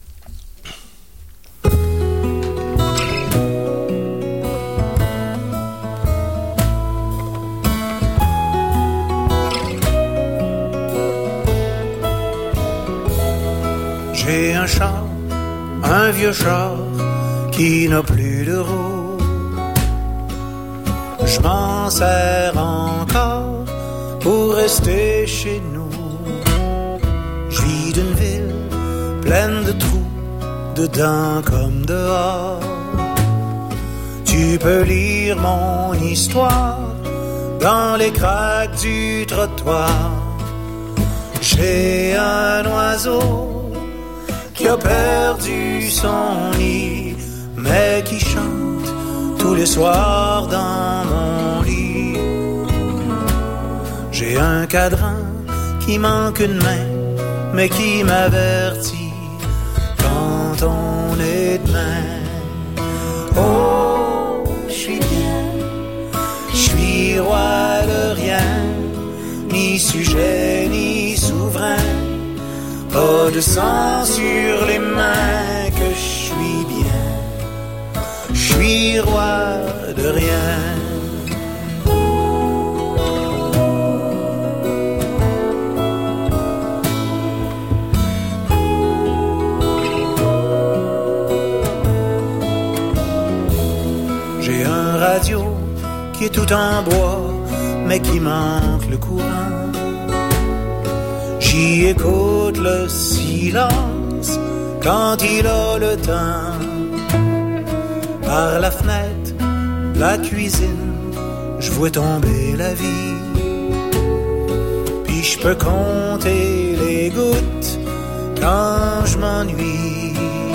J'ai un char, un vieux char qui n'a plus de roues. Je m'en sers encore pour rester chez nous. Je vis d'une ville pleine de trous, dedans comme dehors. Tu peux lire mon histoire dans les craques du trottoir. J'ai un oiseau qui a perdu son nid, mais qui chante tous les soirs dans mon lit. J'ai un cadran qui manque une main, mais qui m'avertit quand on est demain. Oh, je suis bien, je suis roi de rien, ni sujet ni souverain. Pas de sang sur les mains, que je suis bien, je suis roi de rien. J'ai un radio qui est tout en bois, mais qui manque le courant. J'y écoute le silence quand il a le temps. Par la fenêtre, la cuisine, je vois tomber la vie. Puis je peux compter les gouttes quand je m'ennuie.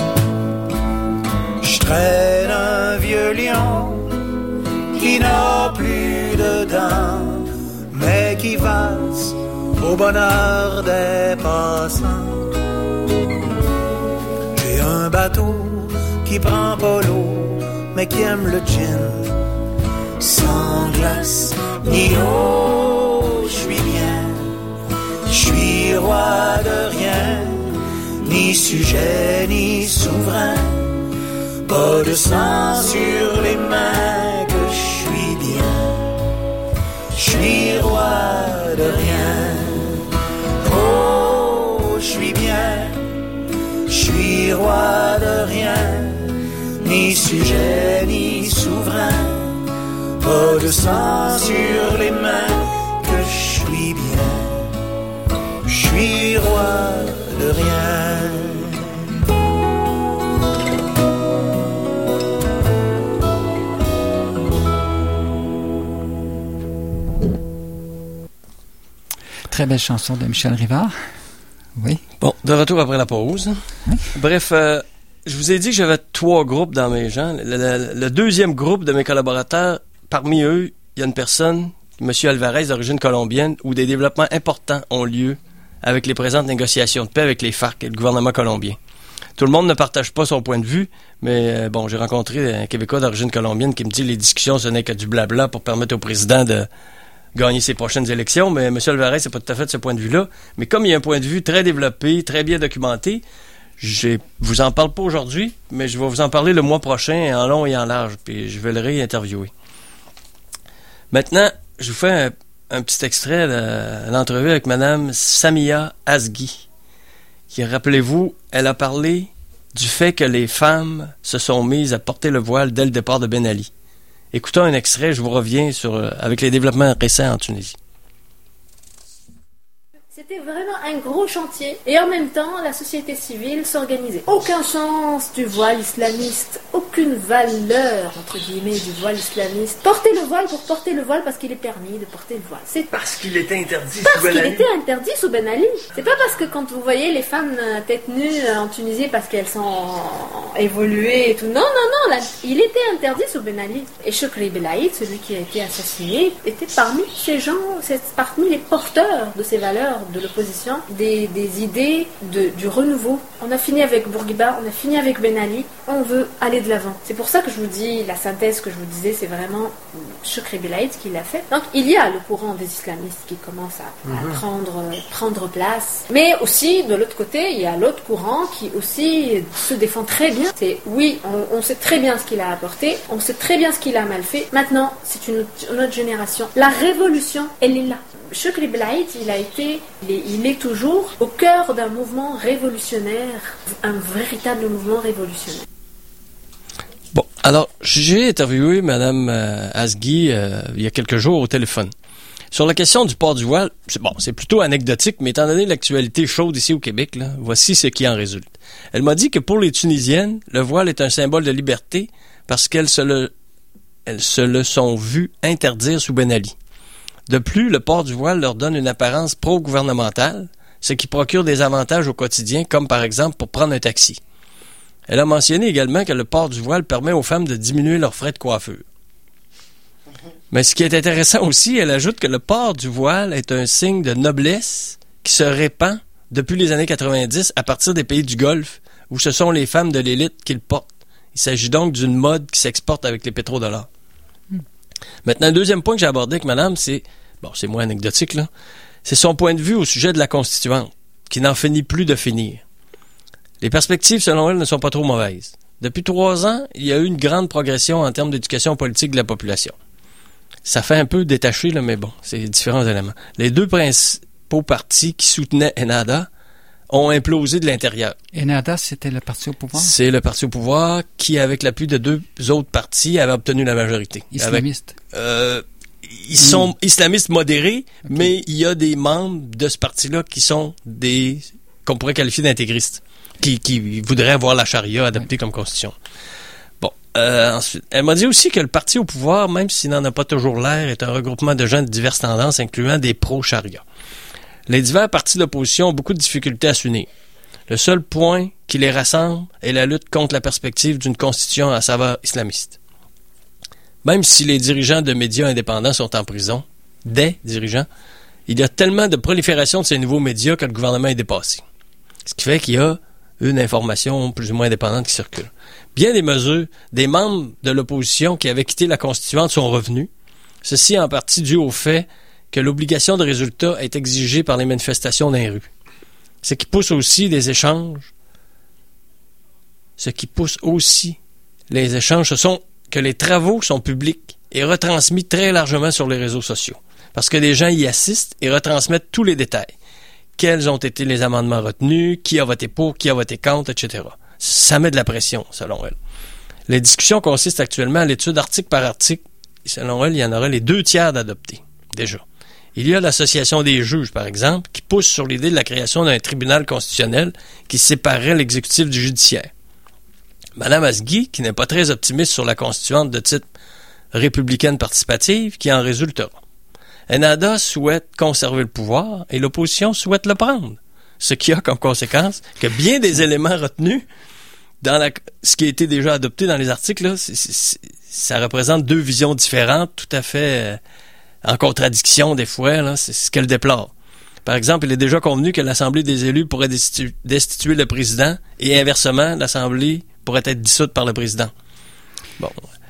Je traîne un vieux lion qui n'a plus de dents, mais qui valse au bonheur des passants. J'ai un bateau qui prend pas l'eau, mais qui aime le gin. Sans glace ni eau, je suis bien, je suis roi de rien, ni sujet ni souverain. Pas de sang sur les mains, que je suis bien, je suis roi de rien. Oh, je suis bien, je suis roi de rien, ni sujet ni souverain. Pas de sang sur les mains, que je suis bien, je suis roi de rien. Très belle chanson de Michel Rivard. Oui. Bon, de retour après la pause. Oui. Bref, je vous ai dit que j'avais 3 groupes dans mes gens. Le deuxième groupe de mes collaborateurs parmi eux, il y a une personne, M. Alvarez, d'origine colombienne, où des développements importants ont lieu avec les présentes négociations de paix avec les FARC et le gouvernement colombien. Tout le monde ne partage pas son point de vue, mais bon, j'ai rencontré un Québécois d'origine colombienne qui me dit que les discussions, ce n'est que du blabla pour permettre au président de gagner ses prochaines élections, mais M. Alvarez, c'est pas tout à fait de ce point de vue-là. Mais comme il y a un point de vue très développé, très bien documenté, je vous en parle pas aujourd'hui, mais je vais vous en parler le mois prochain en long et en large, puis je vais le réinterviewer. Maintenant, je vous fais un petit extrait de l'entrevue avec Mme Samia Asghi, qui, rappelez-vous, elle a parlé du fait que les femmes se sont mises à porter le voile dès le départ de Ben Ali. Écoutons un extrait, je vous reviens avec les développements récents en Tunisie. C'était vraiment un gros chantier. Et en même temps, la société civile s'organisait. Aucun sens du voile islamiste. Aucune valeur, entre guillemets, du voile islamiste. Porter le voile pour porter le voile parce qu'il est permis de porter le voile. C'est parce qu'il était interdit sous Ben Ali. Parce qu'il était interdit sous Ben Ali. C'est pas parce que quand vous voyez les femmes tête nue en Tunisie parce qu'elles sont évoluées et tout. Non, là, il était interdit sous Ben Ali. Et Chokri Belaïd, celui qui a été assassiné, était parmi ces gens, parmi les porteurs de ces valeurs de l'opposition, des idées du renouveau. On a fini avec Bourguiba, on a fini avec Ben Ali, on veut aller de l'avant. C'est pour ça que je vous dis, la synthèse que je vous disais, c'est vraiment Chokri Belaïd qui l'a fait. Donc il y a le courant des islamistes qui commence à prendre place, mais aussi de l'autre côté, il y a l'autre courant qui aussi se défend très bien. C'est oui, on sait très bien ce qu'il a apporté, on sait très bien ce qu'il a mal fait. Maintenant, c'est une autre génération. La révolution, elle est là. Chokri Belaïd, il est toujours au cœur d'un mouvement révolutionnaire, un véritable mouvement révolutionnaire. Bon, alors, j'ai interviewé Mme Asghi il y a quelques jours au téléphone. Sur la question du port du voile, c'est plutôt anecdotique, mais étant donné l'actualité chaude ici au Québec, là, voici ce qui en résulte. Elle m'a dit que pour les Tunisiennes, le voile est un symbole de liberté parce qu'elles se le sont vues interdire sous Ben Ali. De plus, le port du voile leur donne une apparence pro-gouvernementale, ce qui procure des avantages au quotidien, comme par exemple pour prendre un taxi. Elle a mentionné également que le port du voile permet aux femmes de diminuer leurs frais de coiffure. Mais ce qui est intéressant aussi, elle ajoute que le port du voile est un signe de noblesse qui se répand depuis les années 90 à partir des pays du Golfe, où ce sont les femmes de l'élite qui le portent. Il s'agit donc d'une mode qui s'exporte avec les pétrodollars. Maintenant, le deuxième point que j'ai abordé avec madame, c'est moins anecdotique, là. C'est son point de vue au sujet de la constituante, qui n'en finit plus de finir. Les perspectives, selon elle, ne sont pas trop mauvaises. Depuis 3 ans, il y a eu une grande progression en termes d'éducation politique de la population. Ça fait un peu détaché, là, mais bon, c'est différents éléments. Les 2 principaux partis qui soutenaient Ennahda ont implosé de l'intérieur. Ennahda, c'était le parti au pouvoir? C'est le parti au pouvoir qui, avec l'appui de 2 autres partis, avait obtenu la majorité. Islamistes? Ils sont islamistes modérés, okay. Mais il y a des membres de ce parti-là qui sont qu'on pourrait qualifier d'intégristes, qui voudraient avoir la charia adoptée comme constitution. Bon, ensuite, elle m'a dit aussi que le parti au pouvoir, même s'il n'en a pas toujours l'air, est un regroupement de gens de diverses tendances, incluant des pro-charia. Les divers partis d'opposition ont beaucoup de difficultés à s'unir. Le seul point qui les rassemble est la lutte contre la perspective d'une constitution à saveur islamiste. Même si les dirigeants de médias indépendants sont en prison, des dirigeants, il y a tellement de prolifération de ces nouveaux médias que le gouvernement est dépassé. Ce qui fait qu'il y a une information plus ou moins indépendante qui circule. Bien des membres de l'opposition qui avaient quitté la constituante sont revenus. Ceci en partie dû au fait que l'obligation de résultat est exigée par les manifestations dans les rues. Ce qui pousse aussi les échanges, ce sont que les travaux sont publics et retransmis très largement sur les réseaux sociaux. Parce que les gens y assistent et retransmettent tous les détails. Quels ont été les amendements retenus, qui a voté pour, qui a voté contre, etc. Ça met de la pression, selon elle. Les discussions consistent actuellement à l'étude article par article. Et selon elle, il y en aurait les 2/3 d'adoptés, déjà. Il y a l'Association des juges, par exemple, qui pousse sur l'idée de la création d'un tribunal constitutionnel qui séparerait l'exécutif du judiciaire. Mme Asghi, qui n'est pas très optimiste sur la constituante de type républicaine participative, qui en résultera. Ennahda souhaite conserver le pouvoir et l'opposition souhaite le prendre. Ce qui a comme conséquence que bien des éléments retenus dans ce qui a été déjà adopté dans les articles, là, ça représente deux visions différentes, tout à fait en contradiction des fois. Là, c'est ce qu'elle déplore. Par exemple, il est déjà convenu que l'Assemblée des élus pourrait destituer le président et inversement, l'Assemblée pourrait être dissoute par le président. Bon.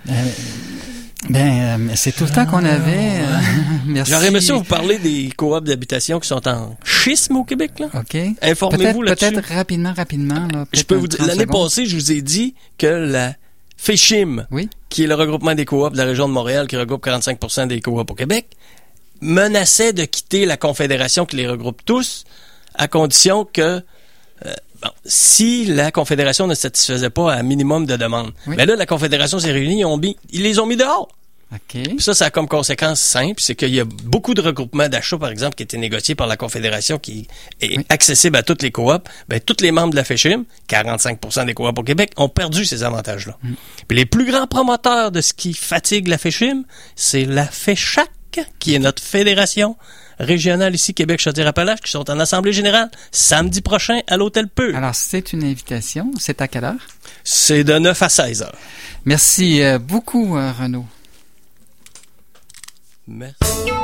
C'est tout le temps qu'on avait. Merci. J'aurais aimé ça vous parler des coops d'habitation qui sont en schisme au Québec, là. OK. Informez-vous là-dessus. Peut-être rapidement. Là, je peux vous dire, l'année passée, je vous ai dit que la FECHIM, qui est le regroupement des coops de la région de Montréal, qui regroupe 45% des coops au Québec, menaçait de quitter la Confédération qui les regroupe tous, à condition que si la Confédération ne satisfaisait pas à un minimum de demandes. Mais là, la Confédération s'est réunie, ils les ont mis dehors. Okay. Puis ça a comme conséquence simple, c'est qu'il y a beaucoup de regroupements d'achats, par exemple, qui étaient négociés par la Confédération, qui est accessible à toutes les coops. Ben, tous les membres de la FECHIM, 45% des coops au Québec, ont perdu ces avantages-là. Puis les plus grands promoteurs de ce qui fatigue la FECHIM, c'est la FECHAC, qui est notre fédération régionale ici, Québec-Chaudière-Appalaches, qui sont en assemblée générale samedi prochain à l'Hôtel Peu. Alors, c'est une invitation. C'est à quelle heure? C'est de 9 à 16 heures. Merci beaucoup, Renaud. Merci.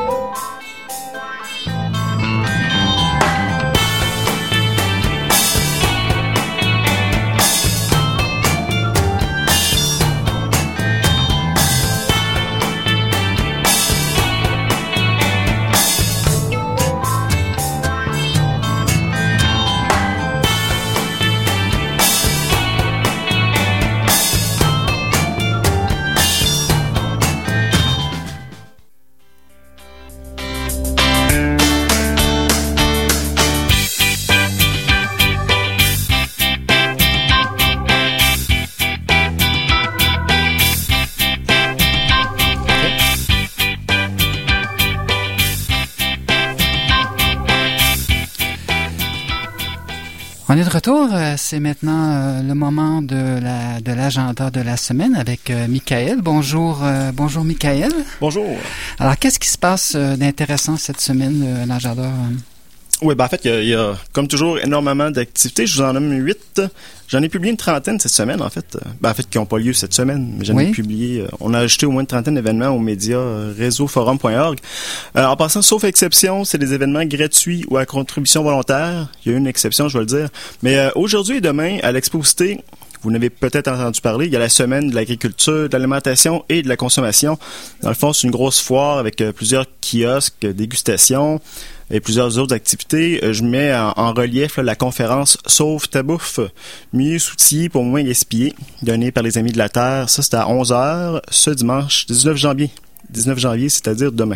On est de retour. C'est maintenant le moment de l'agenda de la semaine avec Michael. Bonjour, Michael. Bonjour. Alors, qu'est-ce qui se passe d'intéressant cette semaine, l'agenda? Oui, en fait, il y a, comme toujours, énormément d'activités. Je vous en nomme 8. J'en ai publié une trentaine cette semaine, en fait. Qui n'ont pas lieu cette semaine, mais j'en ai publié. On a ajouté au moins une trentaine d'événements aux médias réseauforum.org. En passant, sauf exception, c'est des événements gratuits ou à contribution volontaire. Il y a une exception, je vais le dire. Mais aujourd'hui et demain, à l'Exposité, vous n'avez peut-être entendu parler, il y a la semaine de l'agriculture, de l'alimentation et de la consommation. Dans le fond, c'est une grosse foire avec plusieurs kiosques, dégustations et plusieurs autres activités. Je mets en relief la conférence « Sauve ta bouffe, mieux s'outiller pour moins gaspiller », donnée par les Amis de la Terre. Ça, c'est à 11h, ce dimanche 19 janvier. 19 janvier, c'est-à-dire demain.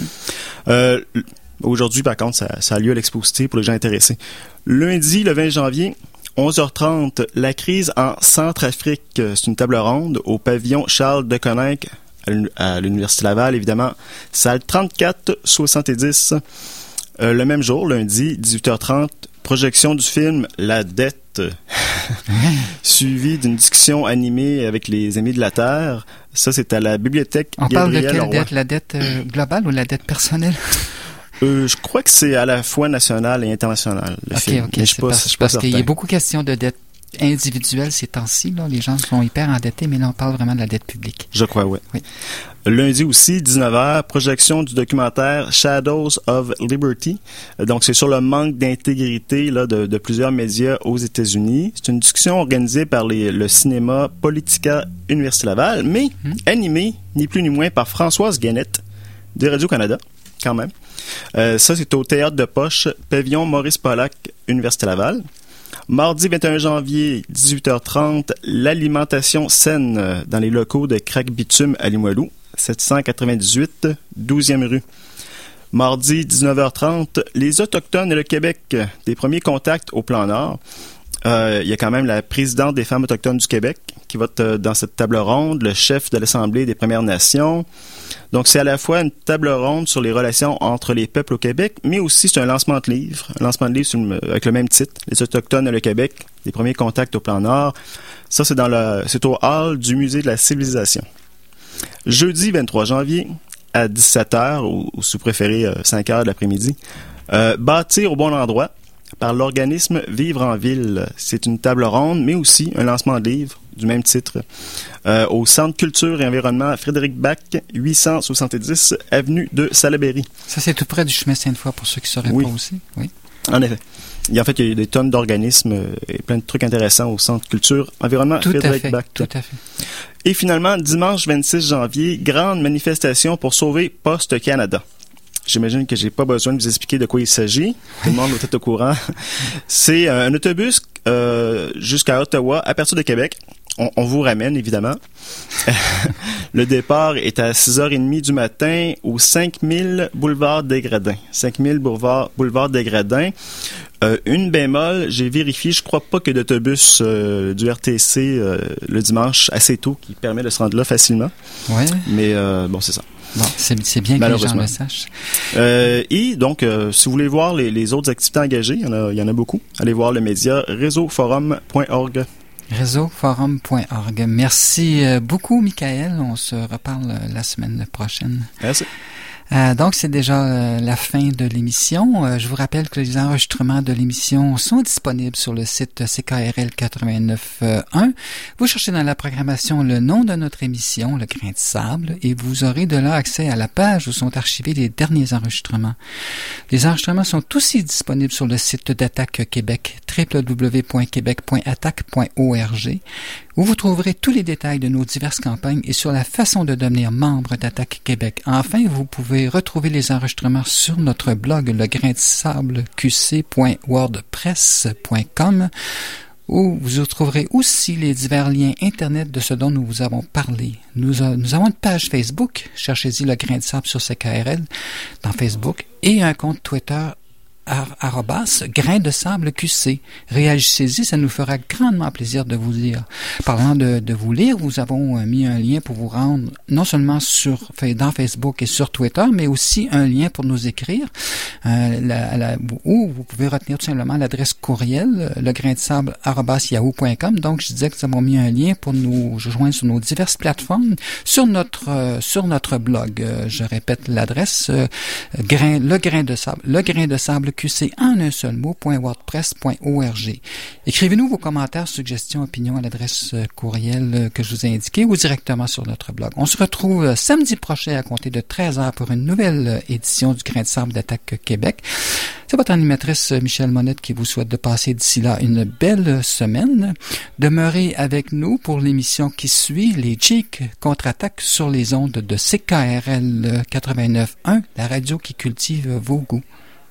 Aujourd'hui, par contre, ça a lieu à l'Exposité pour les gens intéressés. Lundi, le 20 janvier, 11h30, la crise en Centrafrique. C'est une table ronde au pavillon Charles de Coninck à l'Université Laval, évidemment. Salle 34-70. Le même jour, lundi, 18h30, projection du film La Dette, suivi d'une discussion animée avec les Amis de la Terre. Ça, c'est à la bibliothèque On Gabriel parle de quelle Leroy. dette? La dette globale ou la dette personnelle? Je crois que c'est à la fois national et international, le film. OK. Mais je suis pas parce qu'il y a certain. beaucoup de questions de dette individuelle ces temps-ci. Là. Les gens sont hyper endettés, mais là, on parle vraiment de la dette publique. Je crois, oui. Lundi aussi, 19h, projection du documentaire Shadows of Liberty. Donc, c'est sur le manque d'intégrité là, de plusieurs médias aux États-Unis. C'est une discussion organisée par le cinéma Politica Université Laval, mais animée, ni plus ni moins, par Françoise Guénette de Radio-Canada, quand même. Ça, c'est au Théâtre de Poche, pavillon Maurice Pollack, Université Laval. Mardi 21 janvier, 18h30, l'alimentation saine dans les locaux de Crac Bitume à Limoilou, 798, 12e rue. Mardi 19h30, les Autochtones et le Québec, des premiers contacts au plan Nord. Il y a quand même la présidente des femmes autochtones du Québec qui va être dans cette table ronde, le chef de l'Assemblée des Premières Nations. Donc, c'est à la fois une table ronde sur les relations entre les peuples au Québec, mais aussi c'est un lancement de livre. Un lancement de livre avec le même titre, Les Autochtones et le Québec, des premiers contacts au plan Nord. Ça, c'est au hall du Musée de la Civilisation. Jeudi 23 janvier, à 17h, ou si vous préférez 5h de l'après-midi, bâtir au bon endroit. par l'organisme Vivre en Ville. C'est une table ronde, mais aussi un lancement de livre du même titre au Centre Culture et Environnement Frédéric Bach, 870 avenue de Salaberry. Ça, c'est tout près du chemin Sainte-Foy pour ceux qui ne sauraient pas aussi. Oui. En effet. Il y a des tonnes d'organismes et plein de trucs intéressants au Centre Culture Environnement Frédéric Bach. Tout à fait. Et finalement, dimanche 26 janvier, grande manifestation pour sauver Poste Canada. J'imagine que j'ai pas besoin de vous expliquer de quoi il s'agit. Tout le monde doit être au courant. C'est un autobus jusqu'à Ottawa, à partir de Québec. On vous ramène, évidemment. Le départ est à 6h30 du matin au 5000 boulevard des Gradins. 5000 boulevard des Gradins. Une bémol, j'ai vérifié, je crois pas que d'autobus du RTC le dimanche assez tôt qui permet de se rendre là facilement. Ouais. Mais bon, c'est ça. Bon, c'est bien que les gens le sachent. Et donc, si vous voulez voir les autres activités engagées, il y en a beaucoup. Allez voir le média réseauforum.org. Réseauforum.org. Merci beaucoup, Michael. On se reparle la semaine prochaine. Merci. Donc, c'est déjà la fin de l'émission. Je vous rappelle que les enregistrements de l'émission sont disponibles sur le site CKRL 89.1. Vous cherchez dans la programmation le nom de notre émission, Le Grain de Sable, et vous aurez de là accès à la page où sont archivés les derniers enregistrements. Les enregistrements sont aussi disponibles sur le site d'Attaque Québec, www.quebec.attaque.org, où vous trouverez tous les détails de nos diverses campagnes et sur la façon de devenir membre d'Attaque Québec. Enfin, vous pouvez retrouver les enregistrements sur notre blog legraindesables.qc.wordpress.com, où vous trouverez aussi les divers liens Internet de ce dont nous vous avons parlé. Nous avons une page Facebook, cherchez-y Le Grain de Sable sur CKRL dans Facebook, et un compte Twitter @grain de sable QC. Réagissez-y, ça nous fera grandement plaisir de vous lire. Parlant de vous lire, nous avons mis un lien pour vous rendre non seulement dans Facebook et sur Twitter, mais aussi un lien pour nous écrire, où vous pouvez retenir tout simplement l'adresse courriel legraindesable@yahoo.com. Donc, je disais que nous avons mis un lien pour nous joindre sur nos diverses plateformes, sur notre blog. Je répète l'adresse, le grain de sable QC en un seul mot, .wordpress.org. Écrivez-nous vos commentaires, suggestions, opinions à l'adresse courriel que je vous ai indiquée ou directement sur notre blog. On se retrouve samedi prochain à compter de 13h pour une nouvelle édition du Grain de Sable d'Attaque Québec. C'est votre animatrice Michel Monette qui vous souhaite de passer d'ici là une belle semaine. Demeurez avec nous pour l'émission qui suit, les Cheeks contre-attaque sur les ondes de CKRL 89.1, la radio qui cultive vos goûts.